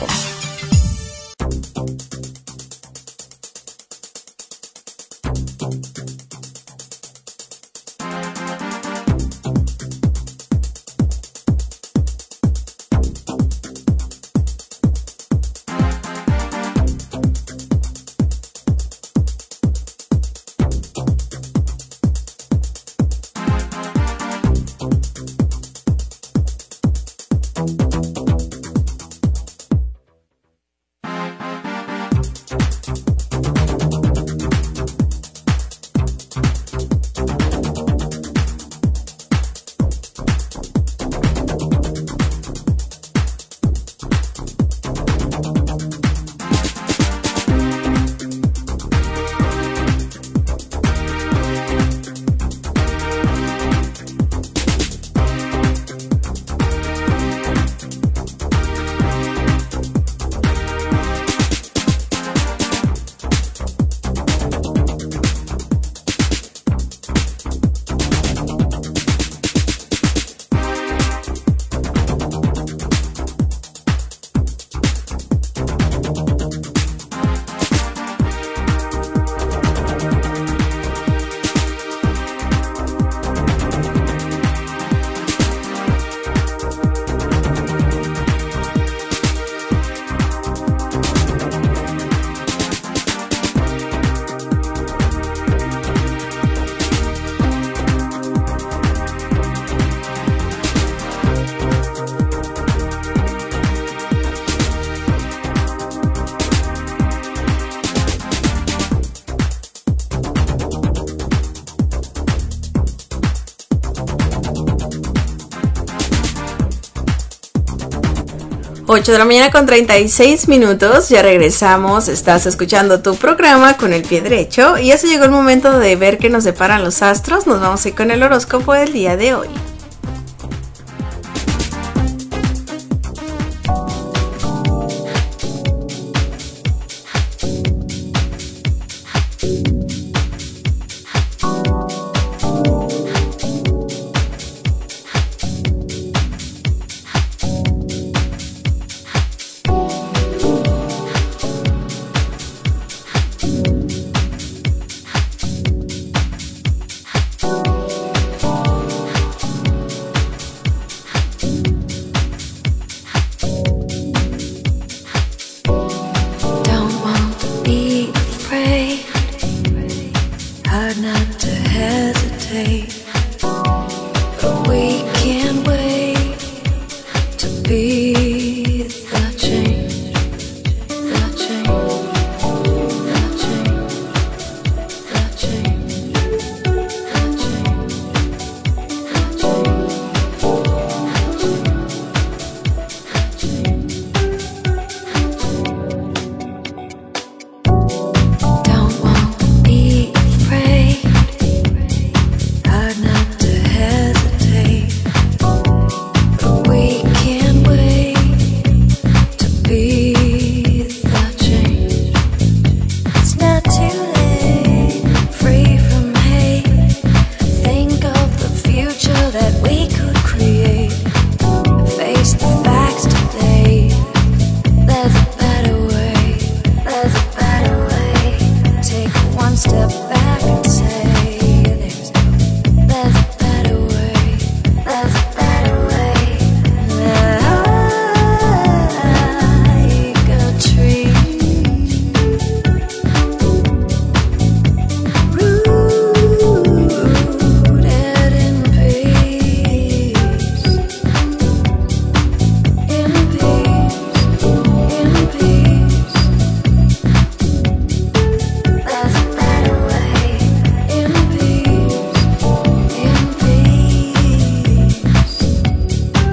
Speaker 3: ocho de la mañana con treinta y seis minutos, ya regresamos, estás escuchando tu programa con el pie derecho y ya se llegó el momento de ver qué nos deparan los astros. Nos vamos a ir con el horóscopo del día de hoy.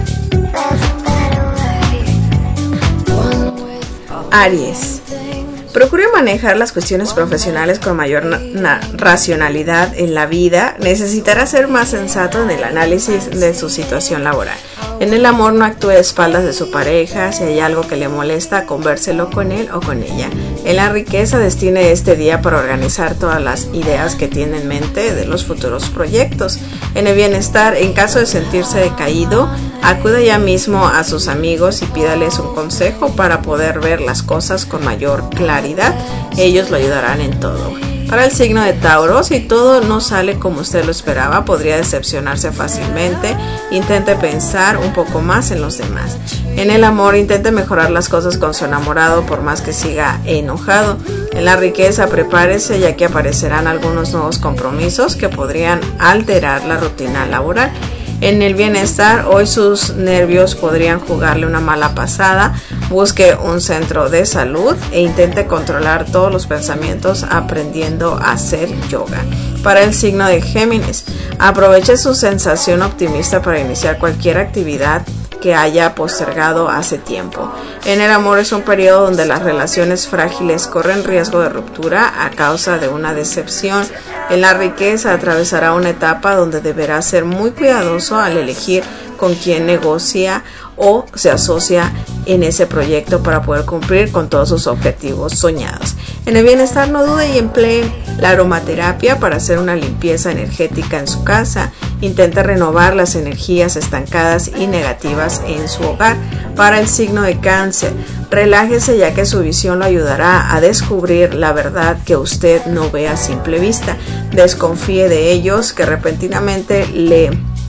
Speaker 3: Aries. Procure manejar las cuestiones profesionales con mayor na- na- racionalidad en la vida. Necesitará ser más sensato en el análisis de su situación laboral. En el amor, no actúe a espaldas de su pareja. Si hay algo que le molesta, convérselo con él o con ella. En la riqueza, destine este día para organizar todas las ideas que tiene en mente de los futuros proyectos. En el bienestar, en caso de sentirse decaído, acuda ya mismo a sus amigos y pídales un consejo para poder ver las cosas con mayor claridad. Ellos lo ayudarán en todo. Para el signo de Tauro, si todo no sale como usted lo esperaba, podría decepcionarse fácilmente. Intente pensar un poco más en los demás. En el amor, intente mejorar las cosas con su enamorado por más que siga enojado. En la riqueza, prepárese ya que aparecerán algunos nuevos compromisos que podrían alterar la rutina laboral. En el bienestar, hoy sus nervios podrían jugarle una mala pasada. Busque un centro de salud e intente controlar todos los pensamientos aprendiendo a hacer yoga. Para el signo de Géminis, aproveche su sensación optimista para iniciar cualquier actividad que haya postergado hace tiempo. En el amor, es un periodo donde las relaciones frágiles corren riesgo de ruptura a causa de una decepción. En la riqueza, atravesará una etapa donde deberá ser muy cuidadoso al elegir con quién negocia o se asocia en ese proyecto para poder cumplir con todos sus objetivos soñados. En el bienestar, no dude y emplee la aromaterapia para hacer una limpieza energética en su casa. Intente renovar las energías estancadas y negativas en su hogar. Para el signo de Cáncer, relájese ya que su visión lo ayudará a descubrir la verdad que usted no ve a simple vista. Desconfíe de ellos que repentinamente le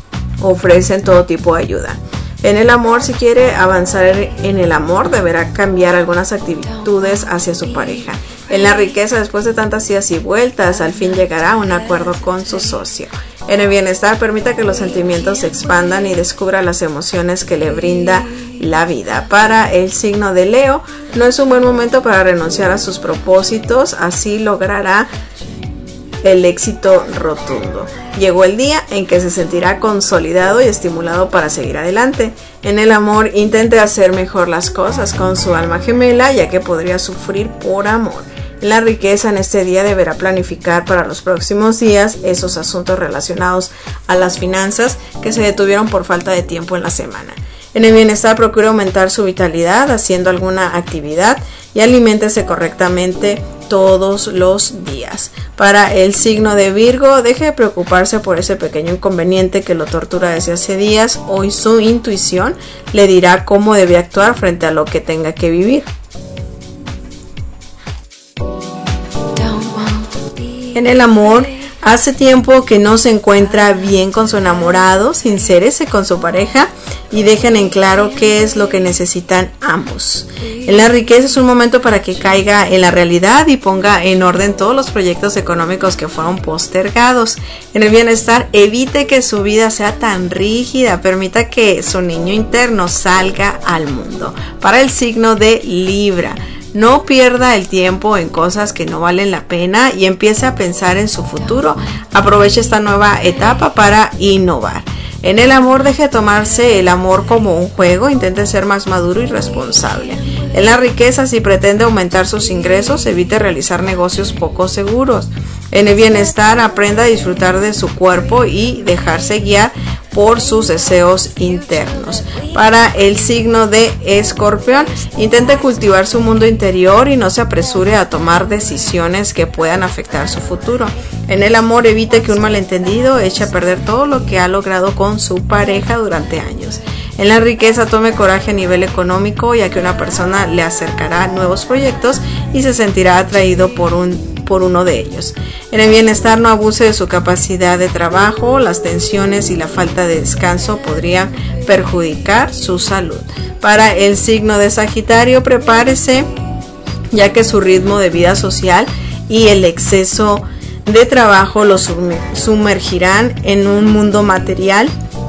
Speaker 3: ofrecen todo tipo de ayuda. En el amor, si quiere avanzar en el amor, deberá cambiar algunas actitudes hacia su pareja. En la riqueza, después de tantas idas y vueltas, al fin llegará a un acuerdo con su socio. En el bienestar, permita que los sentimientos se expandan y descubra las emociones que le brinda la vida. Para el signo de Leo, no es un buen momento para renunciar a sus propósitos, así logrará el éxito rotundo. Llegó el día en que se sentirá consolidado y estimulado para seguir adelante. En el amor, intente hacer mejor las cosas con su alma gemela, ya que podría sufrir por amor. En la riqueza, en este día deberá planificar para los próximos días esos asuntos relacionados a las finanzas que se detuvieron por falta de tiempo en la semana. En el bienestar, procure aumentar su vitalidad haciendo alguna actividad y aliméntese correctamente todos los días. Para el signo de Virgo, deje de preocuparse por ese pequeño inconveniente que lo tortura desde hace días. Hoy su intuición le dirá cómo debe actuar frente a lo que tenga que vivir. En el amor, hace tiempo que no se encuentra bien con su enamorado. Sincérese con su pareja y dejen en claro qué es lo que necesitan ambos. En la riqueza, es un momento para que caiga en la realidad y ponga en orden todos los proyectos económicos que fueron postergados. En el bienestar, evite que su vida sea tan rígida, permita que su niño interno salga al mundo. Para el signo de Libra, no pierda el tiempo en cosas que no valen la pena y empiece a pensar en su futuro. Aproveche esta nueva etapa para innovar. En el amor, deje de tomarse el amor como un juego, intente ser más maduro y responsable. En la riqueza, si pretende aumentar sus ingresos, evite realizar negocios poco seguros. En el bienestar, aprenda a disfrutar de su cuerpo y dejarse guiar por sus deseos internos. Para el signo de Escorpión, intente cultivar su mundo interior y no se apresure a tomar decisiones que puedan afectar su futuro. En el amor, evite que un malentendido eche a perder todo lo que ha logrado con su pareja durante años. En la riqueza, tome coraje a nivel económico, ya que una persona le acercará nuevos proyectos y se sentirá atraído por un por uno de ellos. En el bienestar, no abuse de su capacidad de trabajo. Las tensiones y la falta de descanso podrían perjudicar su salud. Para el signo de Sagitario, prepárese, ya que su ritmo de vida social y el exceso de trabajo lo sumergirán en un mundo material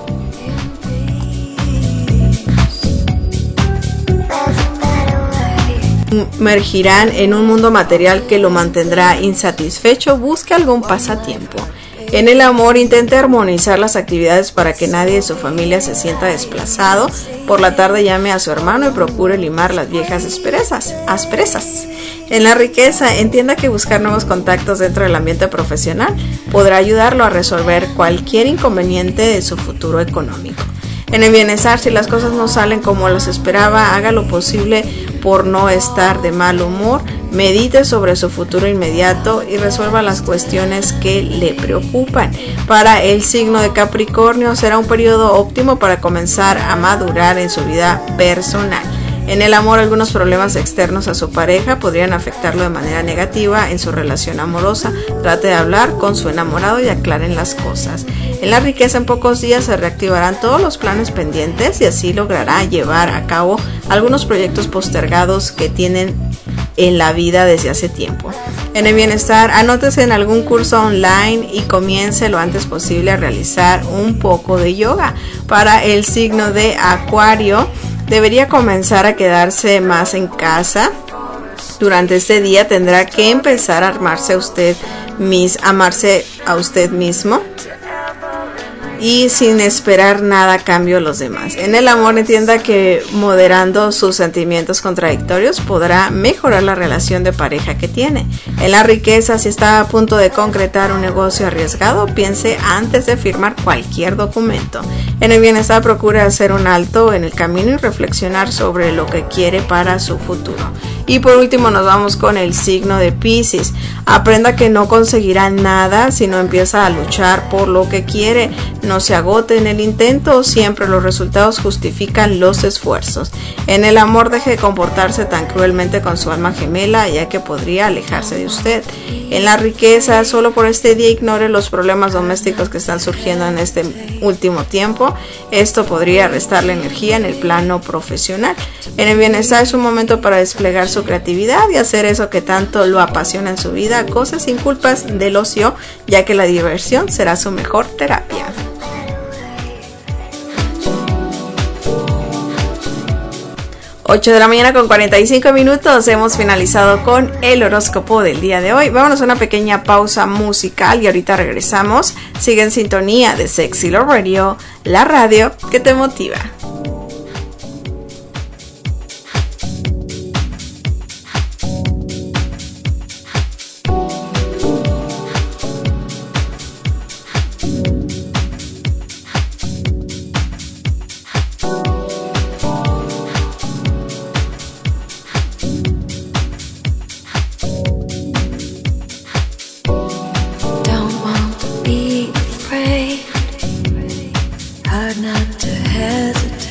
Speaker 3: sumergirán en un mundo material que lo mantendrá insatisfecho. Busque algún pasatiempo. En el amor, intente armonizar las actividades para que nadie de su familia se sienta desplazado. Por la tarde, llame a su hermano y procure limar las viejas asperezas. asperezas. En la riqueza, entienda que buscar nuevos contactos dentro del ambiente profesional podrá ayudarlo a resolver cualquier inconveniente de su futuro económico. En el bienestar, si las cosas no salen como las esperaba, haga lo posible por no estar de mal humor, medite sobre su futuro inmediato y resuelva las cuestiones que le preocupan. Para el signo de Capricornio, será un periodo óptimo para comenzar a madurar en su vida personal. En el amor, algunos problemas externos a su pareja podrían afectarlo de manera negativa en su relación amorosa. Trate de hablar con su enamorado y aclaren las cosas. En la riqueza, en pocos días se reactivarán todos los planes pendientes y así logrará llevar a cabo algunos proyectos postergados que tienen en la vida desde hace tiempo. En el bienestar, anótese en algún curso online y comience lo antes posible a realizar un poco de yoga. Para el signo de Acuario, debería comenzar a quedarse más en casa. Durante este día tendrá que empezar a armarse a usted mis, amarse a usted mismo y sin esperar nada a cambio de los demás. En el amor, entienda que moderando sus sentimientos contradictorios podrá mejorar la relación de pareja que tiene. En la riqueza, si está a punto de concretar un negocio arriesgado, piense antes de firmar cualquier documento. En el bienestar, procure hacer un alto en el camino y reflexionar sobre lo que quiere para su futuro. Y por último nos vamos con el signo de Piscis. Aprenda que no conseguirá nada si no empieza a luchar por lo que quiere. No se agote en el intento, siempre los resultados justifican los esfuerzos. En el amor, deje de comportarse tan cruelmente con su alma gemela, ya que podría alejarse de usted. En la riqueza, solo por este día ignore los problemas domésticos que están surgiendo en este último tiempo. Esto podría restarle energía en el plano profesional. En el bienestar, es un momento para desplegar su creatividad y hacer eso que tanto lo apasiona en su vida, cosas sin culpas del ocio, ya que la diversión será su mejor terapia. ocho de la mañana con cuarenta y cinco minutos, hemos finalizado con el horóscopo del día de hoy. Vámonos a una pequeña pausa musical y ahorita regresamos. Sigue en sintonía de Sexy Love Radio, la radio que te motiva.
Speaker 9: Hard not to hesitate.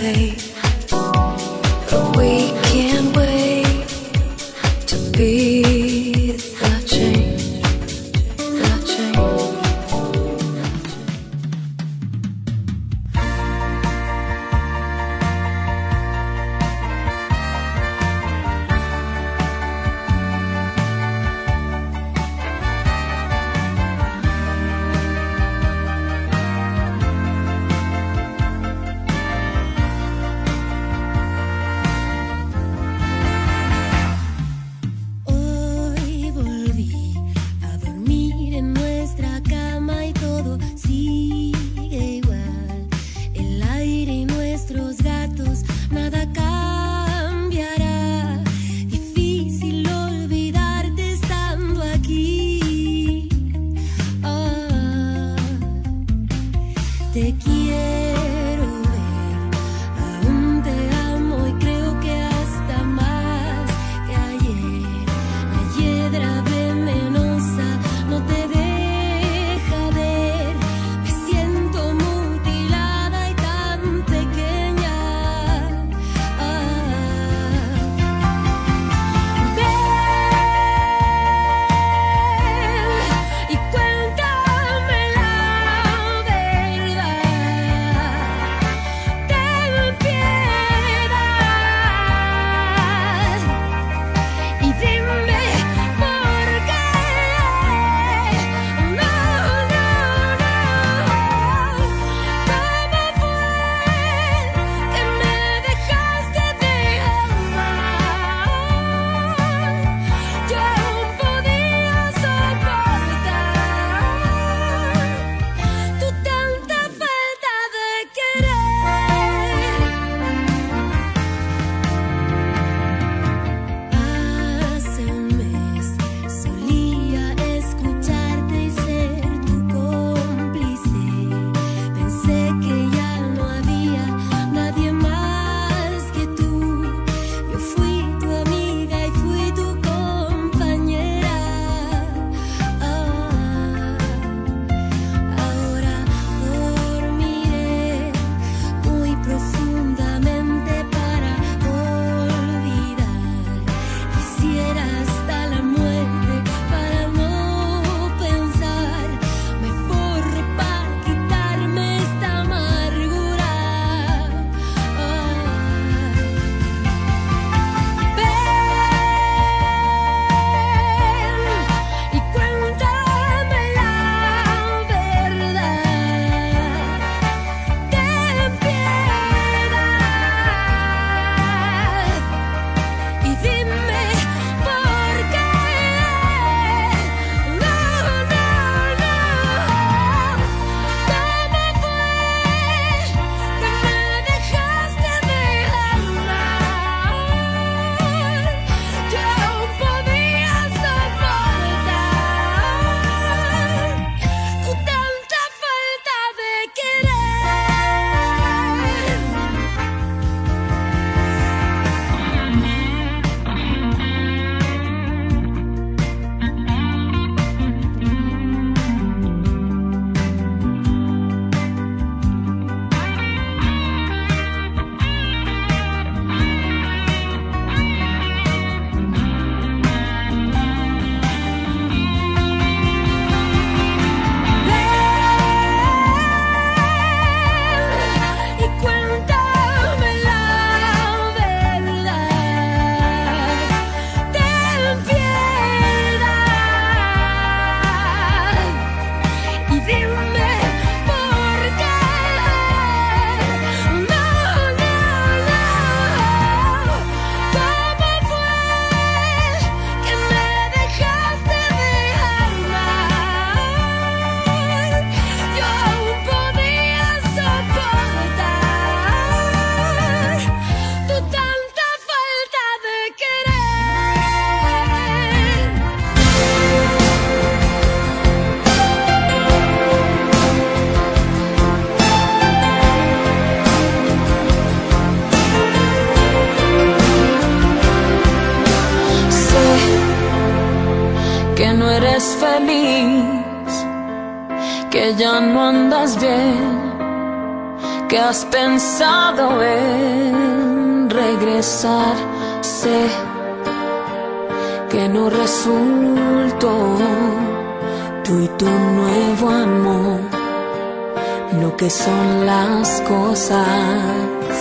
Speaker 4: eres feliz, que ya no andas bien, que has pensado en regresar. Sé que no resultó tú y tu nuevo amor lo que son las cosas.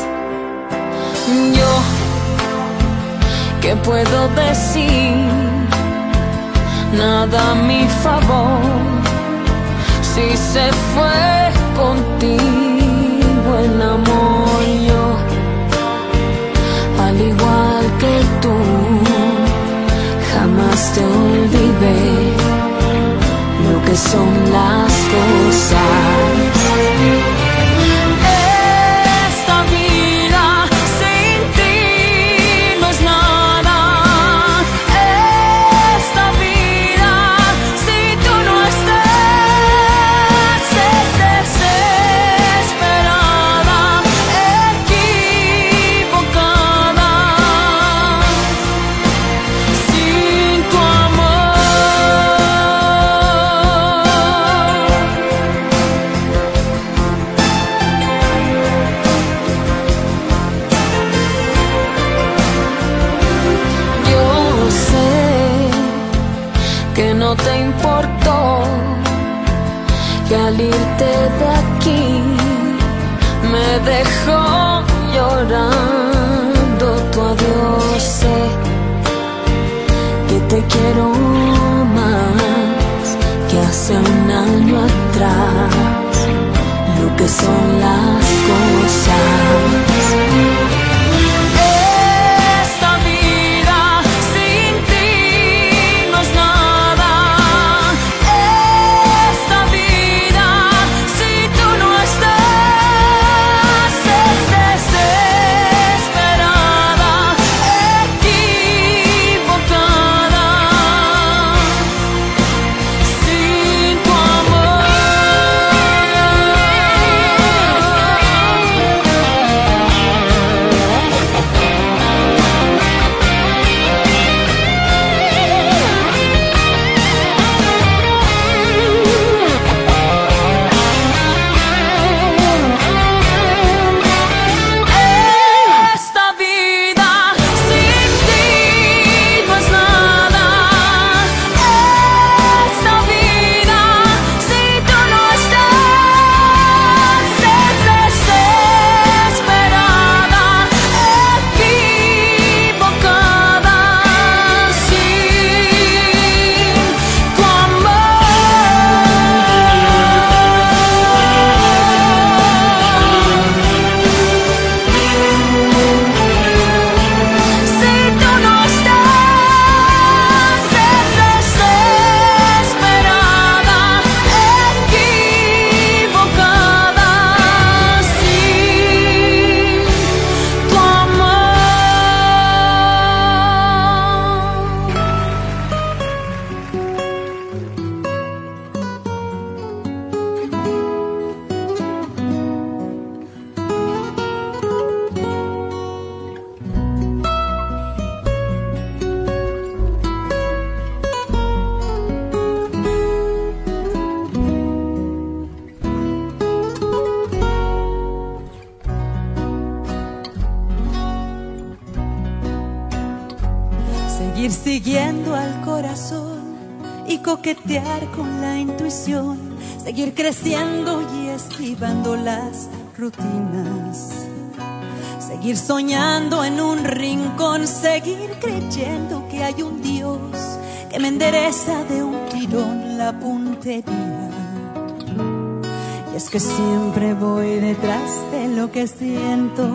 Speaker 4: Yo, ¿qué puedo decir? Nada a mi favor, si se fue contigo el amor. Yo, al igual que tú, jamás te olvidé lo que son las cosas. Esta vida sin ti no es nada. Esta vida si tú no estás es desesperada, equivocada, sin tu amor. Yo sé que no te importó, que al irte de aquí me dejó llorando tu adiós. Sé que te quiero más que hace un año atrás, lo que son las cosas. Esta vida sin ti no es nada. Esta vida si tú no estás es desesperada, equivocada, sin tu amor. Esta vida sin ti no es nada. Esta vida si tú no estás es desesperada, equivocada, sin tu si tú no estás es desesperada, equivocada, sin tu amor.
Speaker 9: Seguir siguiendo al corazón y coquetear con la intuición, seguir creciendo y esquivando las rutinas, seguir soñando en un rincón, seguir creyendo que hay un Dios que me endereza de un tirón la puntería. Y es que siempre voy detrás de lo que siento,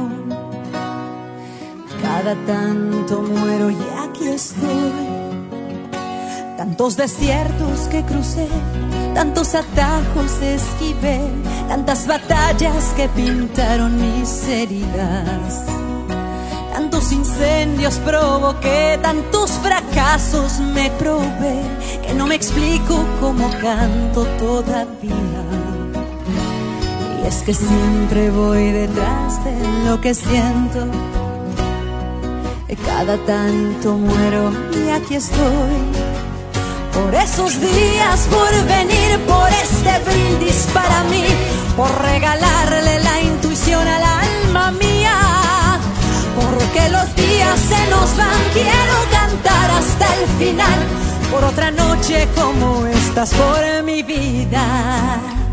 Speaker 9: cada tanto muero y aquí estoy. Tantos desiertos que crucé, tantos atajos esquivé, tantas batallas que pintaron mis heridas, tantos incendios provoqué, tantos fracasos me probé, que no me explico cómo canto todavía. Y es que siempre voy detrás de lo que siento, cada tanto muero y aquí estoy. por esos días por venir, por este brindis para mí, por regalarle la intuición al alma mía. Porque los días se nos van, quiero cantar hasta el final, por otra noche como estas, por mi vida.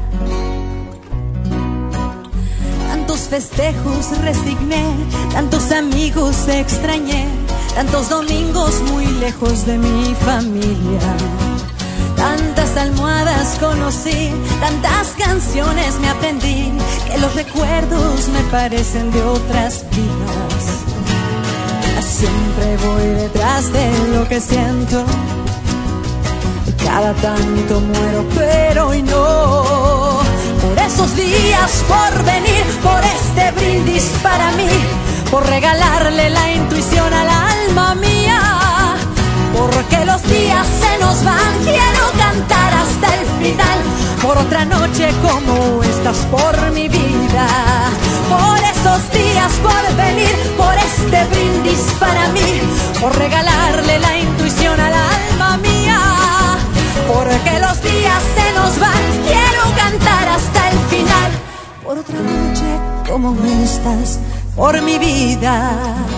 Speaker 9: Tantos festejos resigné, tantos amigos extrañé, tantos domingos muy lejos de mi familia. Tantas almohadas conocí, tantas canciones me aprendí, que los recuerdos me parecen de otras vidas. Siempre voy detrás de lo que siento, y cada tanto muero, pero hoy no. Por esos días por venir, por este brindis para mí, por regalarle la intuición al alma mía. Porque los días se nos van, quiero cantar hasta el final, por otra noche como estas, por mi vida. Por esos días por venir, por este brindis para mí, por regalarle la intuición al alma mía. Porque los días se nos van, quiero cantar hasta el final, por otra noche como estas, por mi vida.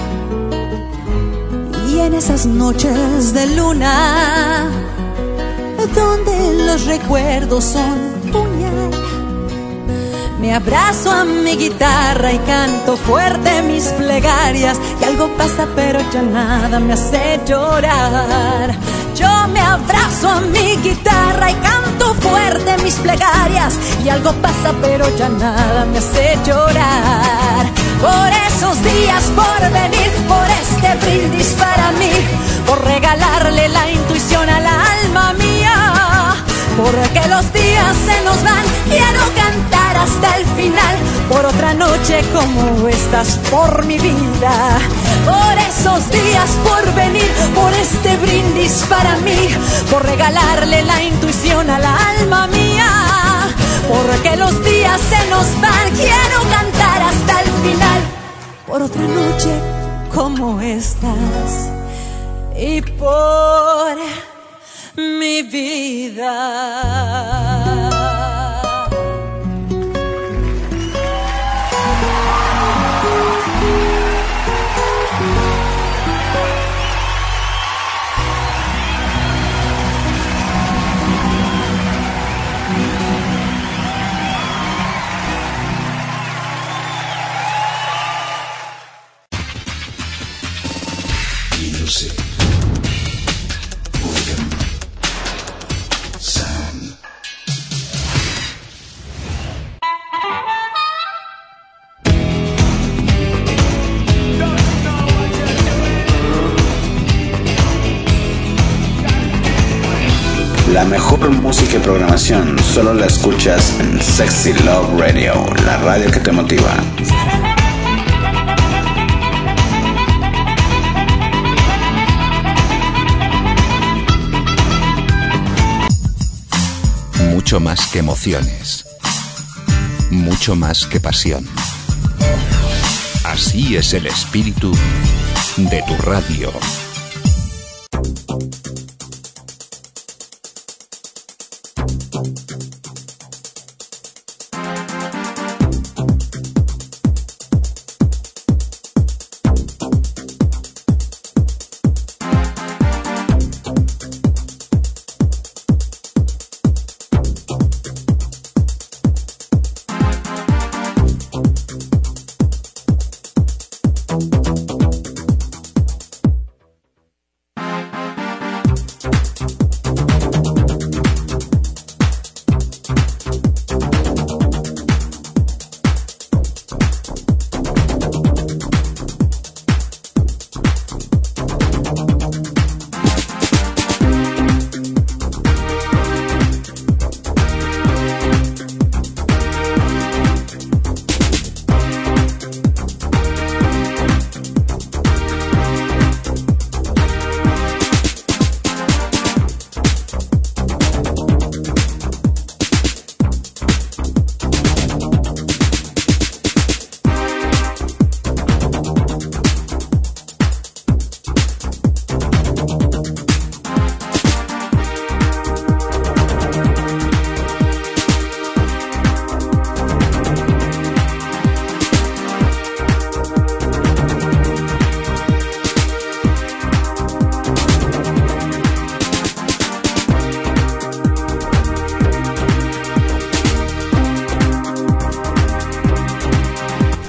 Speaker 9: Y en esas noches de luna, donde los recuerdos son puñal, me abrazo a mi guitarra y canto fuerte mis plegarias. Y algo pasa pero ya nada me hace llorar. Yo me abrazo a mi guitarra y canto fuerte mis plegarias. Y algo pasa pero ya nada me hace llorar. Por esos días por venir, por este brindis para mí, por regalarle la intuición al alma mía. Porque los días se nos van, quiero cantar hasta el final, por otra noche como estas, por mi vida. Por esos días por venir, por este brindis para mí, por regalarle la intuición al alma mía. Porque los días se nos van, quiero cantar hasta el final, por otra noche como estas y por mi vida.
Speaker 1: La mejor música y programación solo la escuchas en Sexy Love Radio, la radio que te motiva.
Speaker 2: Mucho más que emociones, mucho más que pasión. Así es el espíritu de tu radio.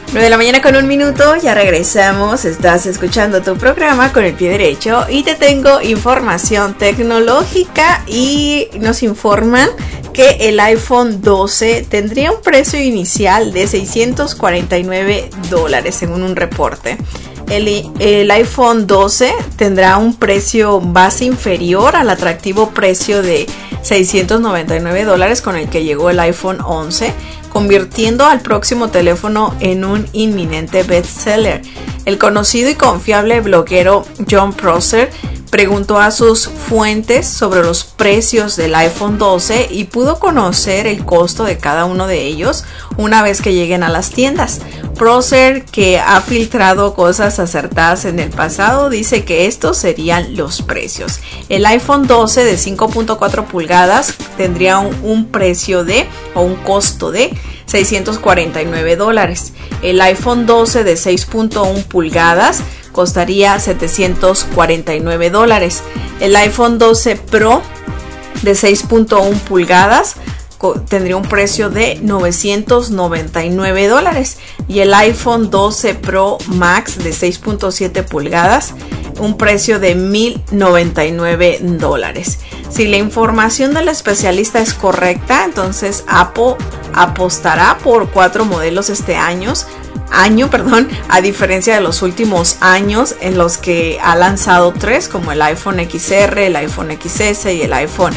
Speaker 3: nueve de la mañana con un minuto, ya regresamos, estás escuchando tu programa con el pie derecho y te tengo información tecnológica y nos informan que el iPhone doce tendría un precio inicial de seiscientos cuarenta y nueve dólares según un reporte. El, el iPhone doce tendrá un precio base inferior al atractivo precio de seiscientos noventa y nueve dólares con el que llegó el iPhone once, convirtiendo al próximo teléfono en un inminente bestseller. El conocido y confiable bloguero Jon Prosser preguntó a sus fuentes sobre los precios del iPhone doce y pudo conocer el costo de cada uno de ellos una vez que lleguen a las tiendas. Prosser, que ha filtrado cosas acertadas en el pasado, dice que estos serían los precios. El iPhone doce de cinco punto cuatro pulgadas tendría un, un precio de, o un costo de seiscientos cuarenta y nueve dólares. El iPhone doce de seis punto uno pulgadas costaría setecientos cuarenta y nueve dólares. El iPhone doce Pro de seis punto uno pulgadas tendría un precio de novecientos noventa y nueve dólares y el iPhone doce Pro Max de seis punto siete pulgadas un precio de mil noventa y nueve dólares. Si la información del especialista es correcta, entonces Apple apostará por cuatro modelos este año, año, perdón, a diferencia de los últimos años en los que ha lanzado tres, como el iPhone X R, el iPhone X S y el iPhone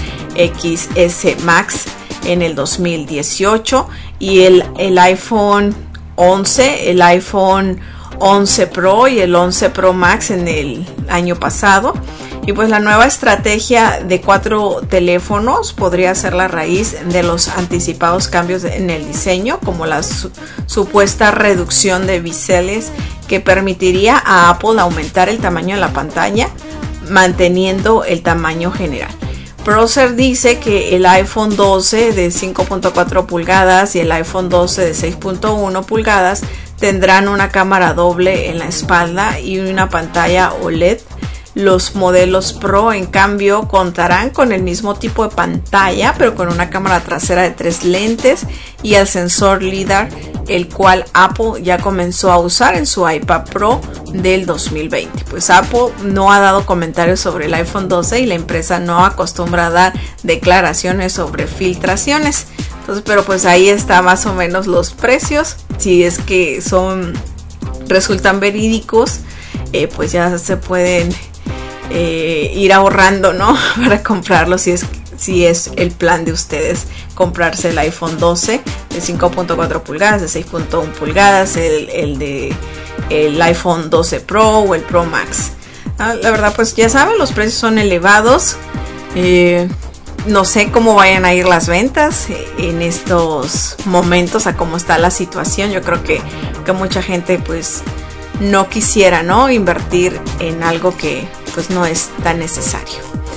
Speaker 3: X S Max en el dos mil dieciocho y el, el iPhone once, el iPhone once Pro y el once Pro Max en el año pasado. Y pues la nueva estrategia de cuatro teléfonos podría ser la raíz de los anticipados cambios en el diseño, como la su- supuesta reducción de biseles que permitiría a Apple aumentar el tamaño de la pantalla, manteniendo el tamaño general. Prosser dice que el iPhone doce de cinco punto cuatro pulgadas y el iPhone doce de seis punto uno pulgadas tendrán una cámara doble en la espalda y una pantalla O L E D. Los modelos Pro, en cambio, contarán con el mismo tipo de pantalla, pero con una cámara trasera de tres lentes y el sensor LiDAR, el cual Apple ya comenzó a usar en su iPad Pro del dos mil veinte. Pues Apple no ha dado comentarios sobre el iPhone doce y la empresa no acostumbra a dar declaraciones sobre filtraciones. Entonces, pero pues ahí está más o menos los precios. Si es que son resultan verídicos, eh, pues ya se pueden Eh, ir ahorrando, ¿no? Para comprarlo si es, si es el plan de ustedes comprarse el iPhone doce de cinco punto cuatro pulgadas, de seis punto uno pulgadas, el, el de el iPhone doce Pro o el Pro Max. Ah, la verdad, pues ya saben, los precios son elevados. Eh, no sé cómo vayan a ir las ventas en estos momentos, a cómo está la situación. Yo creo que, que mucha gente pues no quisiera, ¿no?, invertir en algo que pues no es tan necesario.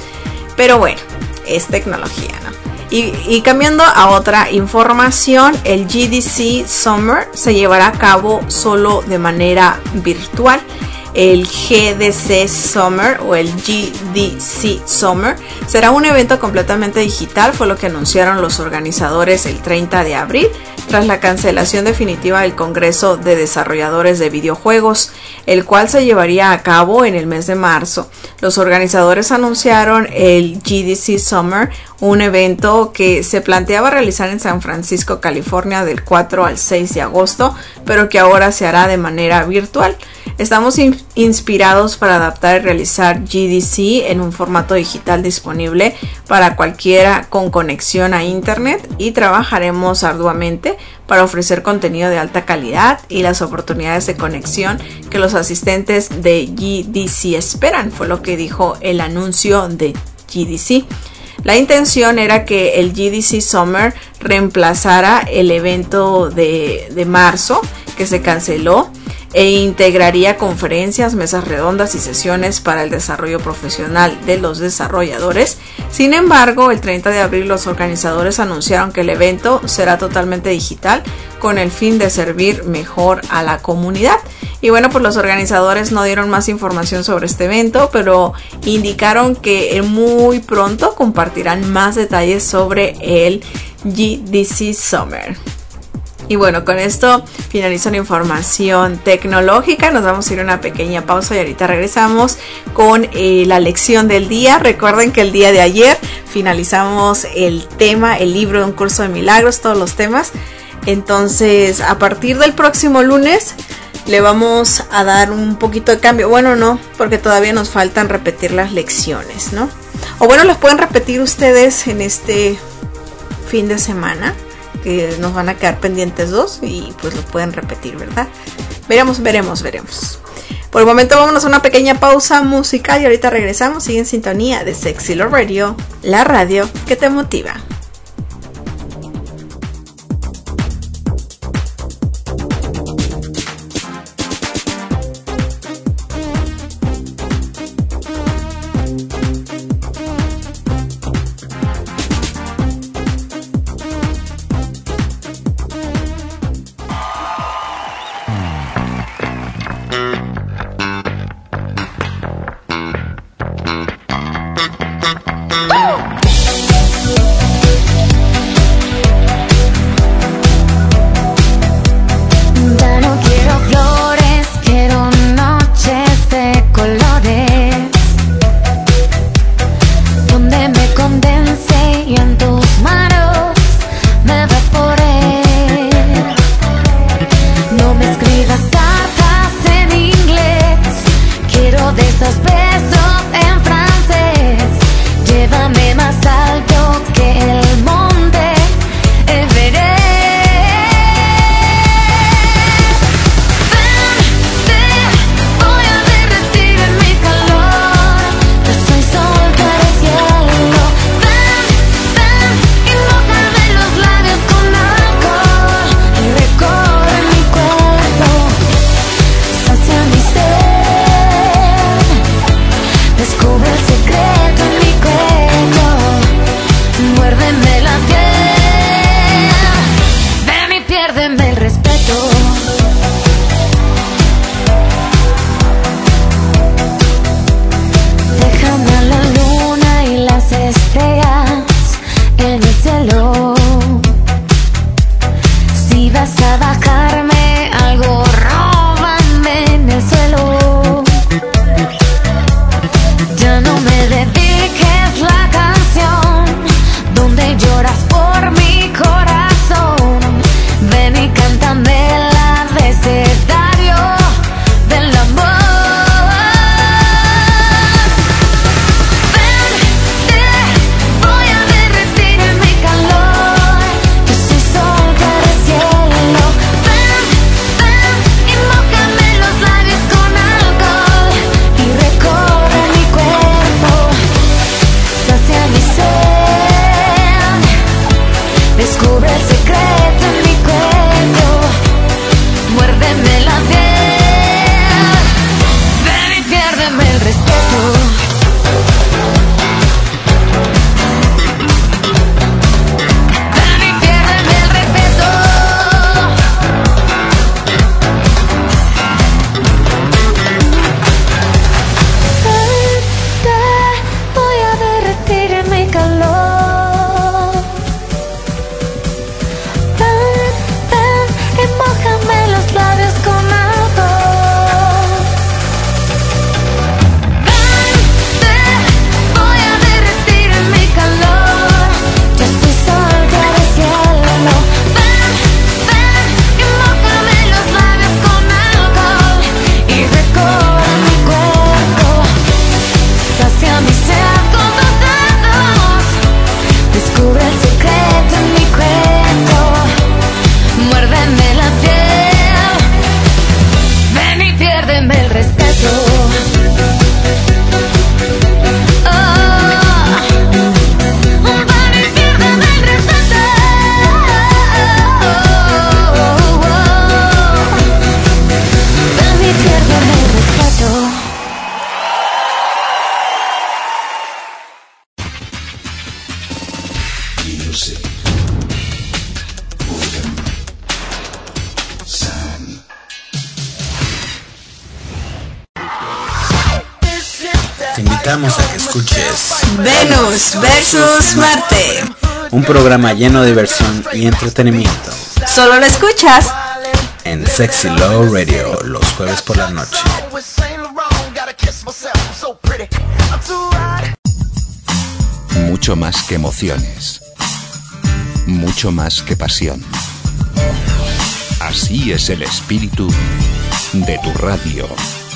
Speaker 3: Pero bueno, es tecnología, ¿no? Y, y cambiando a otra información, el G D C Summer se llevará a cabo solo de manera virtual. El G D C Summer o el G D C Summer será un evento completamente digital, fue lo que anunciaron los organizadores el treinta de abril, tras la cancelación definitiva del Congreso de Desarrolladores de Videojuegos, el cual se llevaría a cabo en el mes de marzo. Los organizadores anunciaron el G D C Summer, un evento que se planteaba realizar en San Francisco, California, del cuatro al seis de agosto, pero que ahora se hará de manera virtual. Estamos in- inspirados para adaptar y realizar G D C en un formato digital disponible para cualquiera con conexión a internet y trabajaremos arduamente para ofrecer contenido de alta calidad y las oportunidades de conexión que los asistentes de G D C esperan, fue lo que dijo el anuncio de G D C. La intención era que el G D C Summer reemplazara el evento de, de marzo que se canceló e integraría conferencias, mesas redondas y sesiones para el desarrollo profesional de los desarrolladores. Sin embargo, el treinta de abril los organizadores anunciaron que el evento será totalmente digital con el fin de servir mejor a la comunidad. Y bueno, pues los organizadores no dieron más información sobre este evento, pero indicaron que muy pronto compartirán más detalles sobre el G D C Summer. Y bueno, con esto finalizo la información tecnológica. Nos vamos a ir a una pequeña pausa y ahorita regresamos con eh, la lección del día. Recuerden que el día de ayer finalizamos el tema, el libro de un curso de milagros, todos los temas. Entonces, a partir del próximo lunes le vamos a dar un poquito de cambio. Bueno, no, porque todavía nos faltan repetir las lecciones, ¿no? O bueno, las pueden repetir ustedes en este fin de semana, que nos van a quedar pendientes dos y pues lo pueden repetir, ¿verdad? Veremos, veremos, veremos. Por el momento vámonos a una pequeña pausa musical y ahorita regresamos. Sigue en sintonía de Sexy Love Radio, la radio que te motiva.
Speaker 1: Te invitamos a que escuches
Speaker 3: Venus versus Marte,
Speaker 1: un programa lleno de diversión y entretenimiento.
Speaker 3: Solo lo escuchas
Speaker 1: en Sexy Love Radio los jueves por la noche.
Speaker 2: Mucho más que emociones. Mucho más que pasión. Así es el espíritu de tu radio.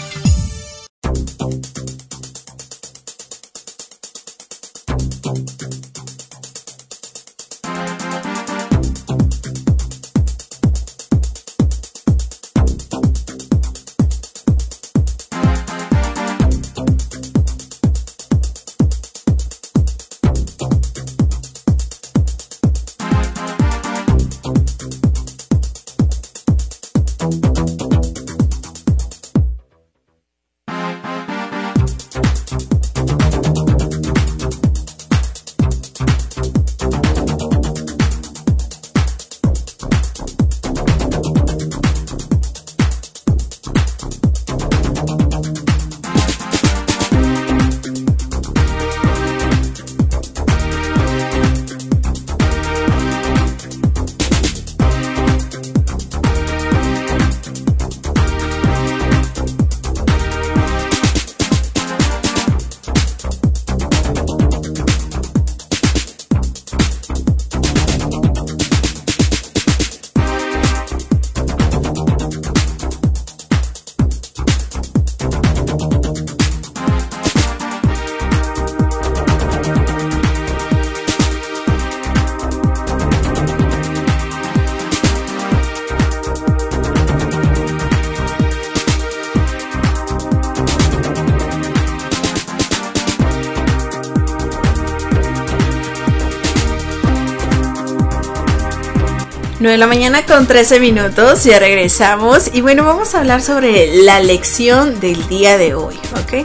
Speaker 3: nueve de la mañana con trece minutos, ya regresamos y bueno, vamos a hablar sobre la lección del día de hoy, ¿ok?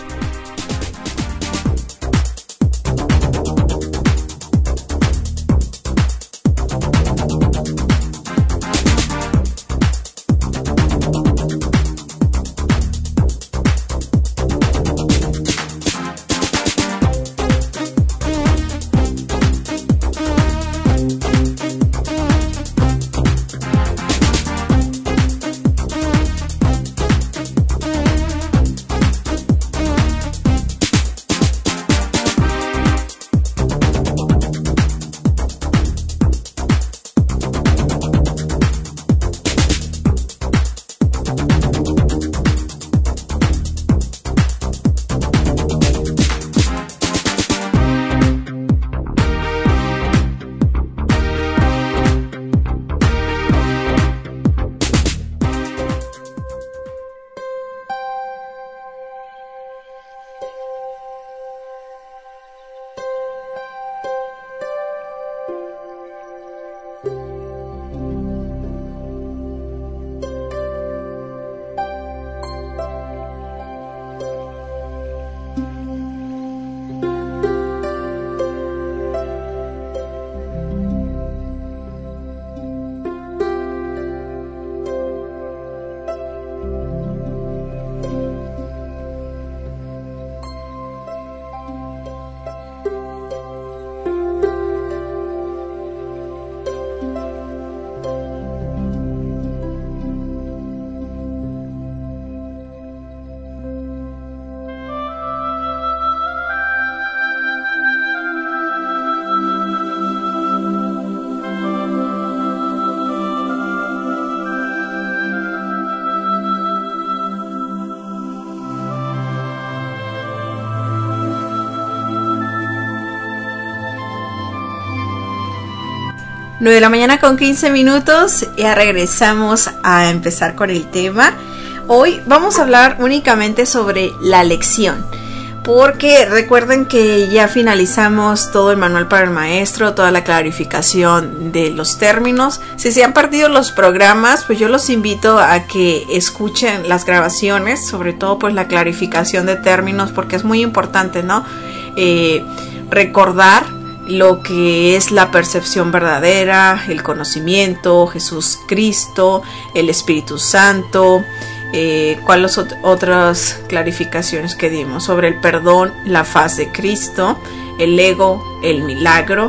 Speaker 3: nueve de la mañana con quince minutos, ya regresamos a empezar con el tema. Hoy vamos a hablar únicamente sobre la lección, porque recuerden que ya finalizamos todo el manual para el maestro, toda la clarificación de los términos. Si se han perdido los programas, pues yo los invito a que escuchen las grabaciones, sobre todo pues la clarificación de términos, porque es muy importante, ¿no? Eh, recordar lo que es la percepción verdadera, el conocimiento, Jesús Cristo, el Espíritu Santo, eh, cuáles ot- otras clarificaciones que dimos sobre el perdón, la faz de Cristo, el ego, el milagro,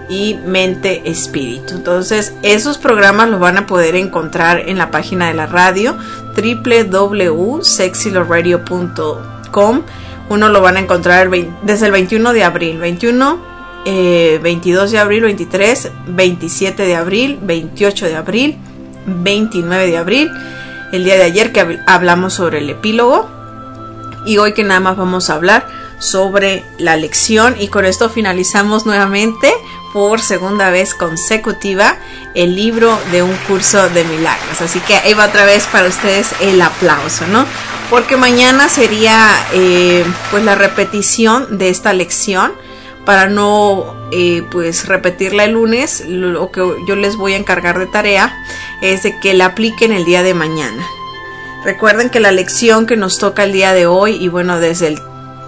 Speaker 3: y mente espíritu. Entonces esos programas los van a poder encontrar en la página de la radio doble u doble u doble u punto sexy love radio punto com. Uno lo van a encontrar desde el veintiuno de abril, veintiuno, eh, veintidós de abril, veintitrés, veintisiete de abril, veintiocho de abril, veintinueve de abril, el día de ayer que hablamos sobre el epílogo, y hoy que nada más vamos a hablar sobre la lección, y con esto finalizamos nuevamente por segunda vez consecutiva el libro de un curso de milagros. Así que ahí va otra vez para ustedes el aplauso, ¿no? Porque mañana sería eh, pues la repetición de esta lección, para no eh, pues repetirla el lunes. Lo que yo les voy a encargar de tarea es de que la apliquen el día de mañana. Recuerden que la lección que nos toca el día de hoy, y bueno, desde el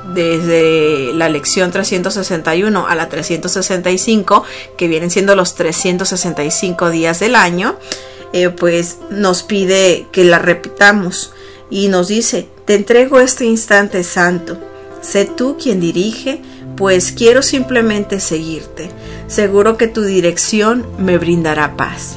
Speaker 3: desde la lección trescientos sesenta y uno a la trescientos sesenta y cinco, que vienen siendo los trescientos sesenta y cinco días del año, eh, pues nos pide que la repitamos y nos dice: te entrego este instante santo, sé tú quien dirige, pues quiero simplemente seguirte, seguro que tu dirección me brindará paz,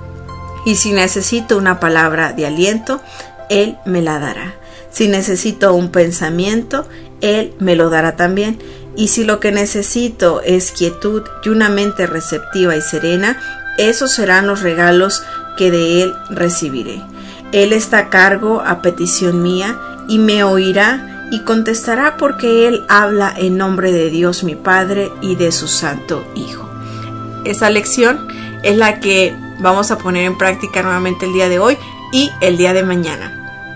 Speaker 3: y si necesito una palabra de aliento, Él me la dará. Si necesito un pensamiento, Él me lo dará también. Y si lo que necesito es quietud y una mente receptiva y serena, esos serán los regalos que de Él recibiré. Él está a cargo a petición mía y me oirá y contestará, porque Él habla en nombre de Dios mi Padre y de su Santo Hijo. Esa lección es la que vamos a poner en práctica nuevamente el día de hoy y el día de mañana.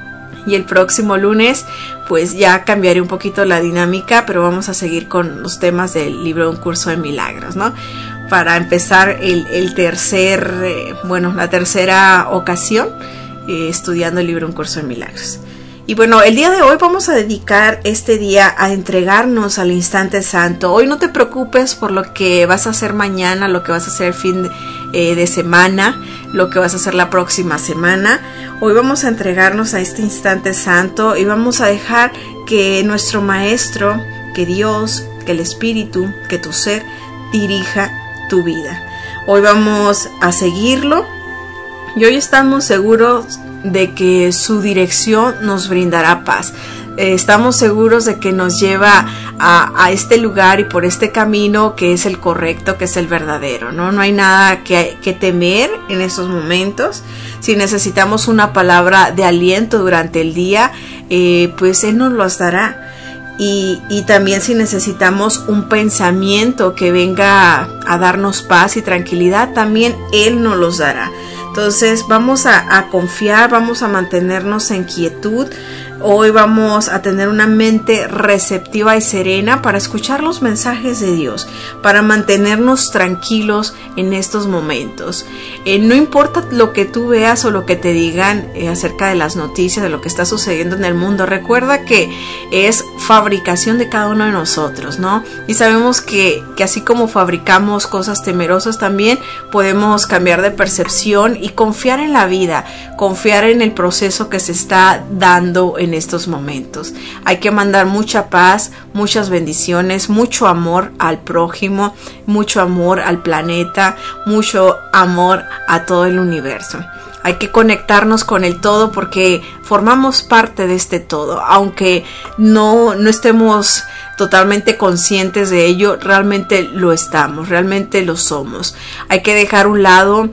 Speaker 3: Y el próximo lunes pues ya cambiaré un poquito la dinámica, pero vamos a seguir con los temas del libro Un Curso de Milagros, ¿no? Para empezar el, el tercer, eh, bueno, la tercera ocasión eh, estudiando el libro Un Curso de Milagros. Y bueno, el día de hoy vamos a dedicar este día a entregarnos al instante santo. Hoy no te preocupes por lo que vas a hacer mañana, lo que vas a hacer el fin de, eh, de semana, lo que vas a hacer la próxima semana. Hoy vamos a entregarnos a este instante santo y vamos a dejar que nuestro Maestro, que Dios, que el Espíritu, que tu ser dirija tu vida. Hoy vamos a seguirlo y hoy estamos seguros de que su dirección nos brindará paz. Eh, estamos seguros de que nos lleva a, a este lugar y por este camino que es el correcto, que es el verdadero, ¿no? No hay nada que, que temer en esos momentos. Si necesitamos una palabra de aliento durante el día, eh, pues Él nos los dará. Y, y también si necesitamos un pensamiento que venga a, a darnos paz y tranquilidad, también Él nos los dará. Entonces vamos a, a confiar, vamos a mantenernos en quietud. Hoy vamos a tener una mente receptiva y serena para escuchar los mensajes de Dios, para mantenernos tranquilos en estos momentos. Eh, no importa lo que tú veas o lo que te digan eh, acerca de las noticias, de lo que está sucediendo en el mundo. Recuerda que es fabricación de cada uno de nosotros, ¿no? Y sabemos que, que así como fabricamos cosas temerosas, también podemos cambiar de percepción y confiar en la vida, confiar en el proceso que se está dando en estos momentos. Hay que mandar mucha paz, muchas bendiciones, mucho amor al prójimo, mucho amor al planeta, mucho amor a todo el universo. Hay que conectarnos con el todo porque formamos parte de este todo, aunque no, no estemos totalmente conscientes de ello, realmente lo estamos, realmente lo somos. Hay que dejar a un lado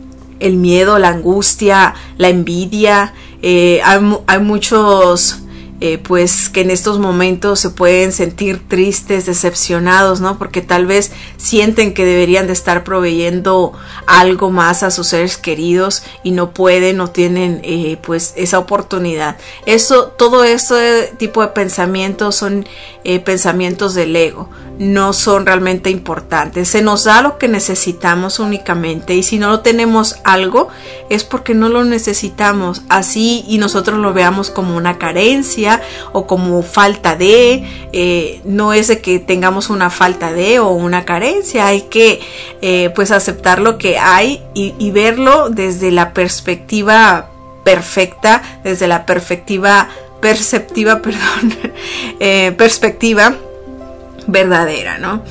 Speaker 3: el miedo, la angustia, la envidia. Eh, hay, hay muchos eh, pues que en estos momentos se pueden sentir tristes, decepcionados, ¿no? Porque tal vez sienten que deberían de estar proveyendo algo más a sus seres queridos y no pueden, no tienen eh, pues esa oportunidad. Eso, todo este tipo de pensamientos son eh, pensamientos del ego, no son realmente importantes. Se nos da lo que necesitamos únicamente, y si no lo tenemos algo es porque no lo necesitamos, así y nosotros lo veamos como una carencia o como falta de, eh, no es de que tengamos una falta de o una carencia. Hay que eh, pues aceptar lo que hay y, y verlo desde la perspectiva perfecta, desde la perspectiva perceptiva, perdón, eh, perspectiva verdadera, ¿no?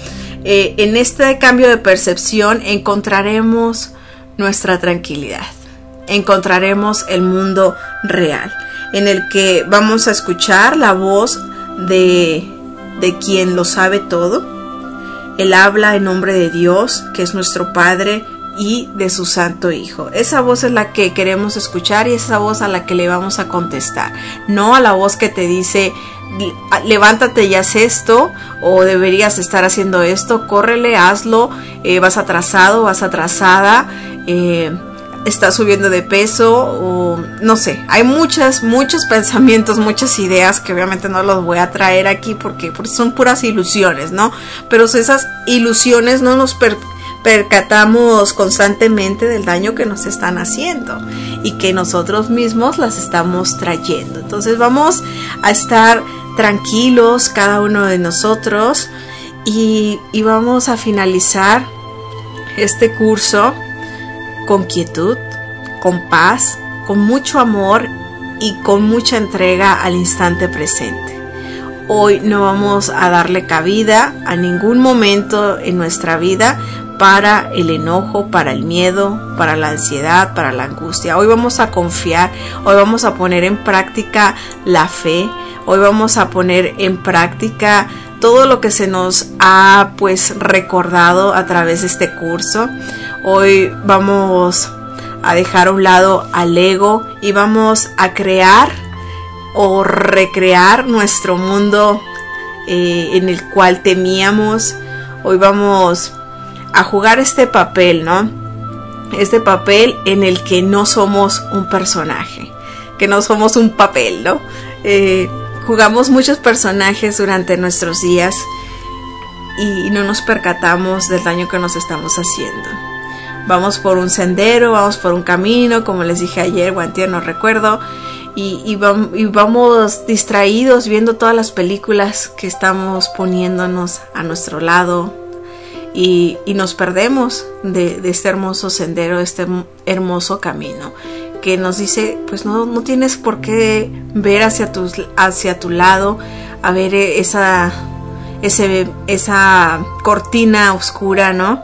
Speaker 3: eh, en este cambio de percepción encontraremos nuestra tranquilidad, encontraremos el mundo real, en el que vamos a escuchar la voz de, de quien lo sabe todo. Él habla en nombre de Dios, que es nuestro Padre, y de su Santo Hijo. Esa voz es la que queremos escuchar y esa voz a la que le vamos a contestar, no a la voz que te dice levántate y haz esto, o deberías estar haciendo esto, córrele, hazlo, eh, vas atrasado, vas atrasada, eh, estás subiendo de peso, o no sé, hay muchas, muchos pensamientos, muchas ideas que obviamente no los voy a traer aquí porque, porque son puras ilusiones, ¿no? Pero esas ilusiones no nos per percatamos constantemente del daño que nos están haciendo y que nosotros mismos las estamos trayendo. Entonces vamos a estar tranquilos cada uno de nosotros y, y vamos a finalizar este curso con quietud, con paz, con mucho amor y con mucha entrega al instante presente. Hoy no vamos a darle cabida a ningún momento en nuestra vida para el enojo, para el miedo, para la ansiedad, para la angustia. Hoy vamos a confiar, hoy vamos a poner en práctica la fe, hoy vamos a poner en práctica todo lo que se nos ha pues recordado a través de este curso. Hoy vamos a dejar a un lado al ego y vamos a crear o recrear nuestro mundo eh, en el cual temíamos. Hoy vamos a jugar este papel, ¿no? Este papel en el que no somos un personaje, que no somos un papel, ¿no? Eh, jugamos muchos personajes durante nuestros días y no nos percatamos del daño que nos estamos haciendo. Vamos por un sendero, vamos por un camino, como les dije ayer o antier, no recuerdo, y, y, vam y vamos distraídos viendo todas las películas que estamos poniéndonos a nuestro lado. Y, y nos perdemos de, de este hermoso sendero, de este hermoso camino que nos dice, pues no, no tienes por qué ver hacia tu, hacia tu lado, a ver esa, ese, esa cortina oscura, ¿no?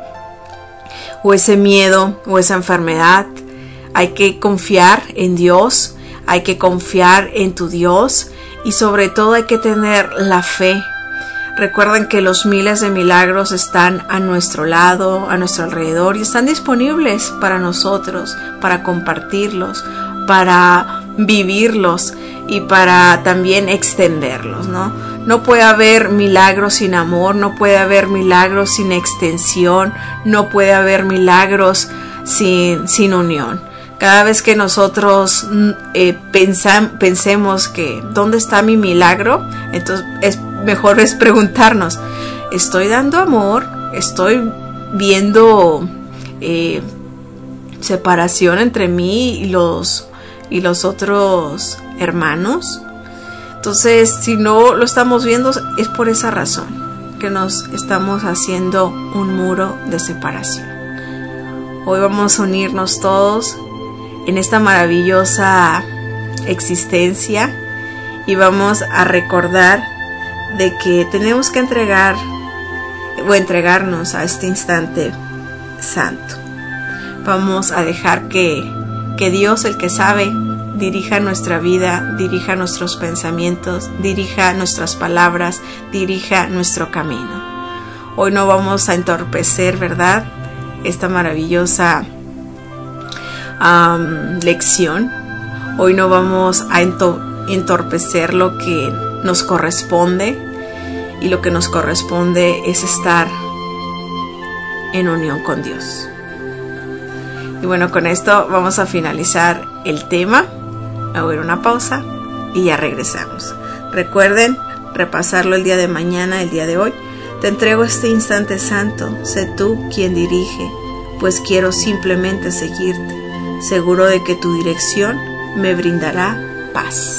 Speaker 3: O ese miedo, o esa enfermedad. Hay que confiar en Dios, hay que confiar en tu Dios y sobre todo hay que tener la fe. Recuerden que los miles de milagros están a nuestro lado, a nuestro alrededor y están disponibles para nosotros, para compartirlos, para vivirlos y para también extenderlos, ¿no? No puede haber milagros sin amor, no puede haber milagros sin extensión, no puede haber milagros sin, sin unión. Cada vez que nosotros eh, pensan, pensemos que ¿dónde está mi milagro? Entonces es mejor es preguntarnos, ¿estoy dando amor? ¿Estoy viendo eh, separación entre mí y los, y los otros hermanos? Entonces, si no lo estamos viendo, es por esa razón que nos estamos haciendo un muro de separación. Hoy vamos a unirnos todos en esta maravillosa existencia y vamos a recordar de que tenemos que entregar o entregarnos a este instante santo. Vamos a dejar que, que Dios, el que sabe, dirija nuestra vida, dirija nuestros pensamientos, dirija nuestras palabras, dirija nuestro camino. Hoy no vamos a entorpecer, ¿verdad?, esta maravillosa um, lección. Hoy no vamos a entorpecer lo que nos corresponde, y lo que nos corresponde es estar en unión con Dios. Y bueno, con esto vamos a finalizar el tema. A ver, una pausa y ya regresamos. Recuerden repasarlo el día de mañana, el día de hoy. Te entrego este instante santo, sé tú quien dirige, pues quiero simplemente seguirte, seguro de que tu dirección me brindará paz.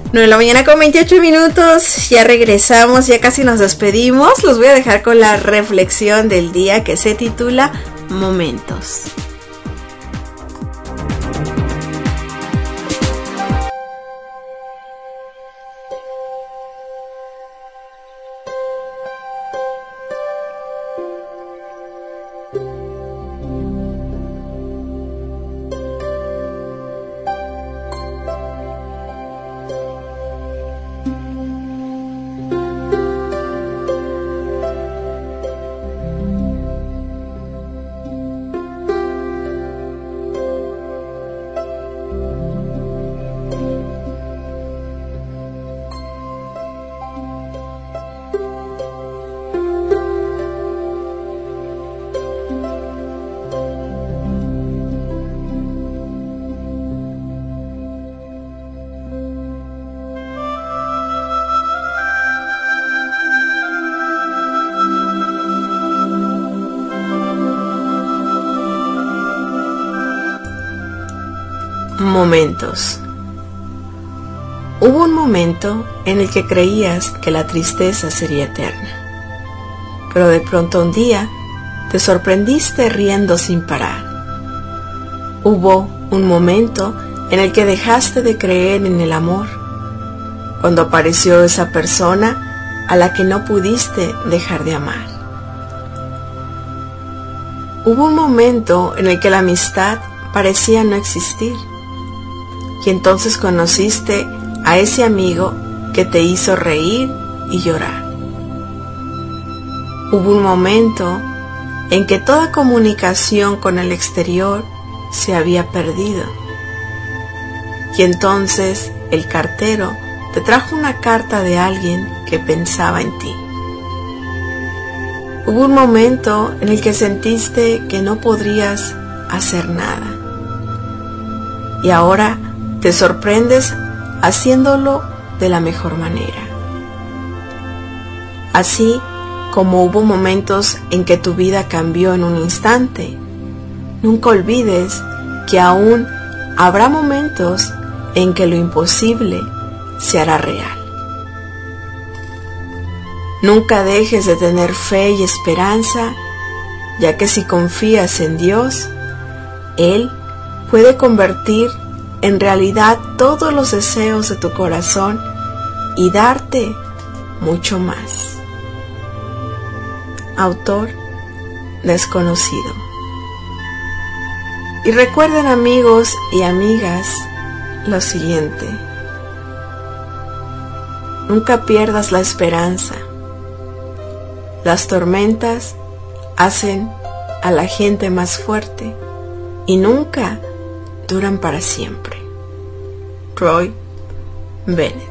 Speaker 3: nueve de la mañana con veintiocho minutos, ya regresamos, ya casi nos despedimos. Los voy a dejar con la reflexión del día que se titula Momentos. Momentos. Hubo un momento en el que creías que la tristeza sería eterna, pero de pronto un día te sorprendiste riendo sin parar. Hubo un momento en el que dejaste de creer en el amor, cuando apareció esa persona a la que no pudiste dejar de amar. Hubo un momento en el que la amistad parecía no existir, y entonces conociste a ese amigo que te hizo reír y llorar. Hubo un momento en que toda comunicación con el exterior se había perdido, y entonces el cartero te trajo una carta de alguien que pensaba en ti. Hubo un momento en el que sentiste que no podrías hacer nada, y ahora te sorprendes haciéndolo de la mejor manera. Así como hubo momentos en que tu vida cambió en un instante, nunca olvides que aún habrá momentos en que lo imposible se hará real. Nunca dejes de tener fe y esperanza, ya que si confías en Dios, Él puede convertir en realidad todos los deseos de tu corazón y darte mucho más. Autor desconocido. Y recuerden, amigos y amigas, lo siguiente: nunca pierdas la esperanza. Las tormentas hacen a la gente más fuerte y nunca duran para siempre. Roy Bennett.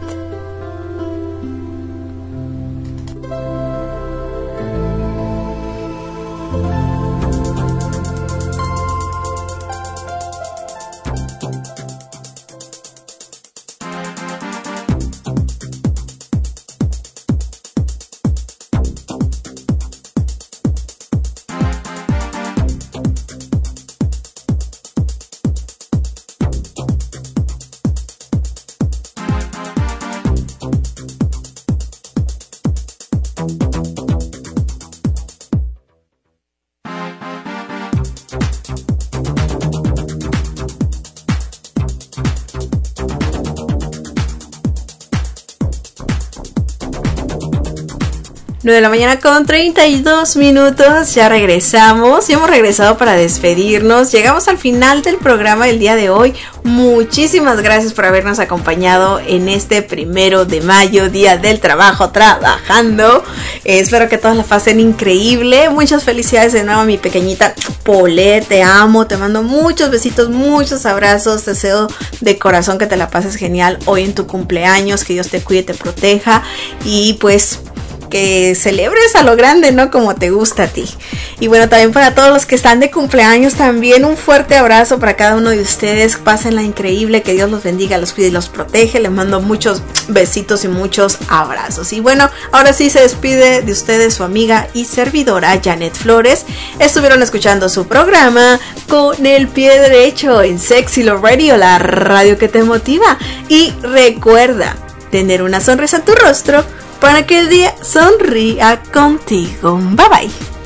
Speaker 3: nueve de la mañana con treinta y dos minutos, ya regresamos, ya hemos regresado para despedirnos, llegamos al final del programa del día de hoy. Muchísimas gracias por habernos acompañado en este primero de mayo, día del trabajo, trabajando. Eh, espero que todos la pasen increíble. Muchas felicidades de nuevo a mi pequeñita Pole, te amo, te mando muchos besitos, muchos abrazos, deseo de corazón que te la pases genial hoy en tu cumpleaños, que Dios te cuide, te proteja y pues que celebres a lo grande, ¿no? Como te gusta a ti. Y bueno, también para todos los que están de cumpleaños, también un fuerte abrazo para cada uno de ustedes. Pásenla increíble, que Dios los bendiga, los cuide y los protege. Les mando muchos besitos y muchos abrazos. Y bueno, ahora sí se despide de ustedes su amiga y servidora Janet Flores. Estuvieron escuchando su programa Con el Pie Derecho en Sexy Love Radio, la radio que te motiva. Y recuerda tener una sonrisa en tu rostro para que el día sonría contigo. Bye bye.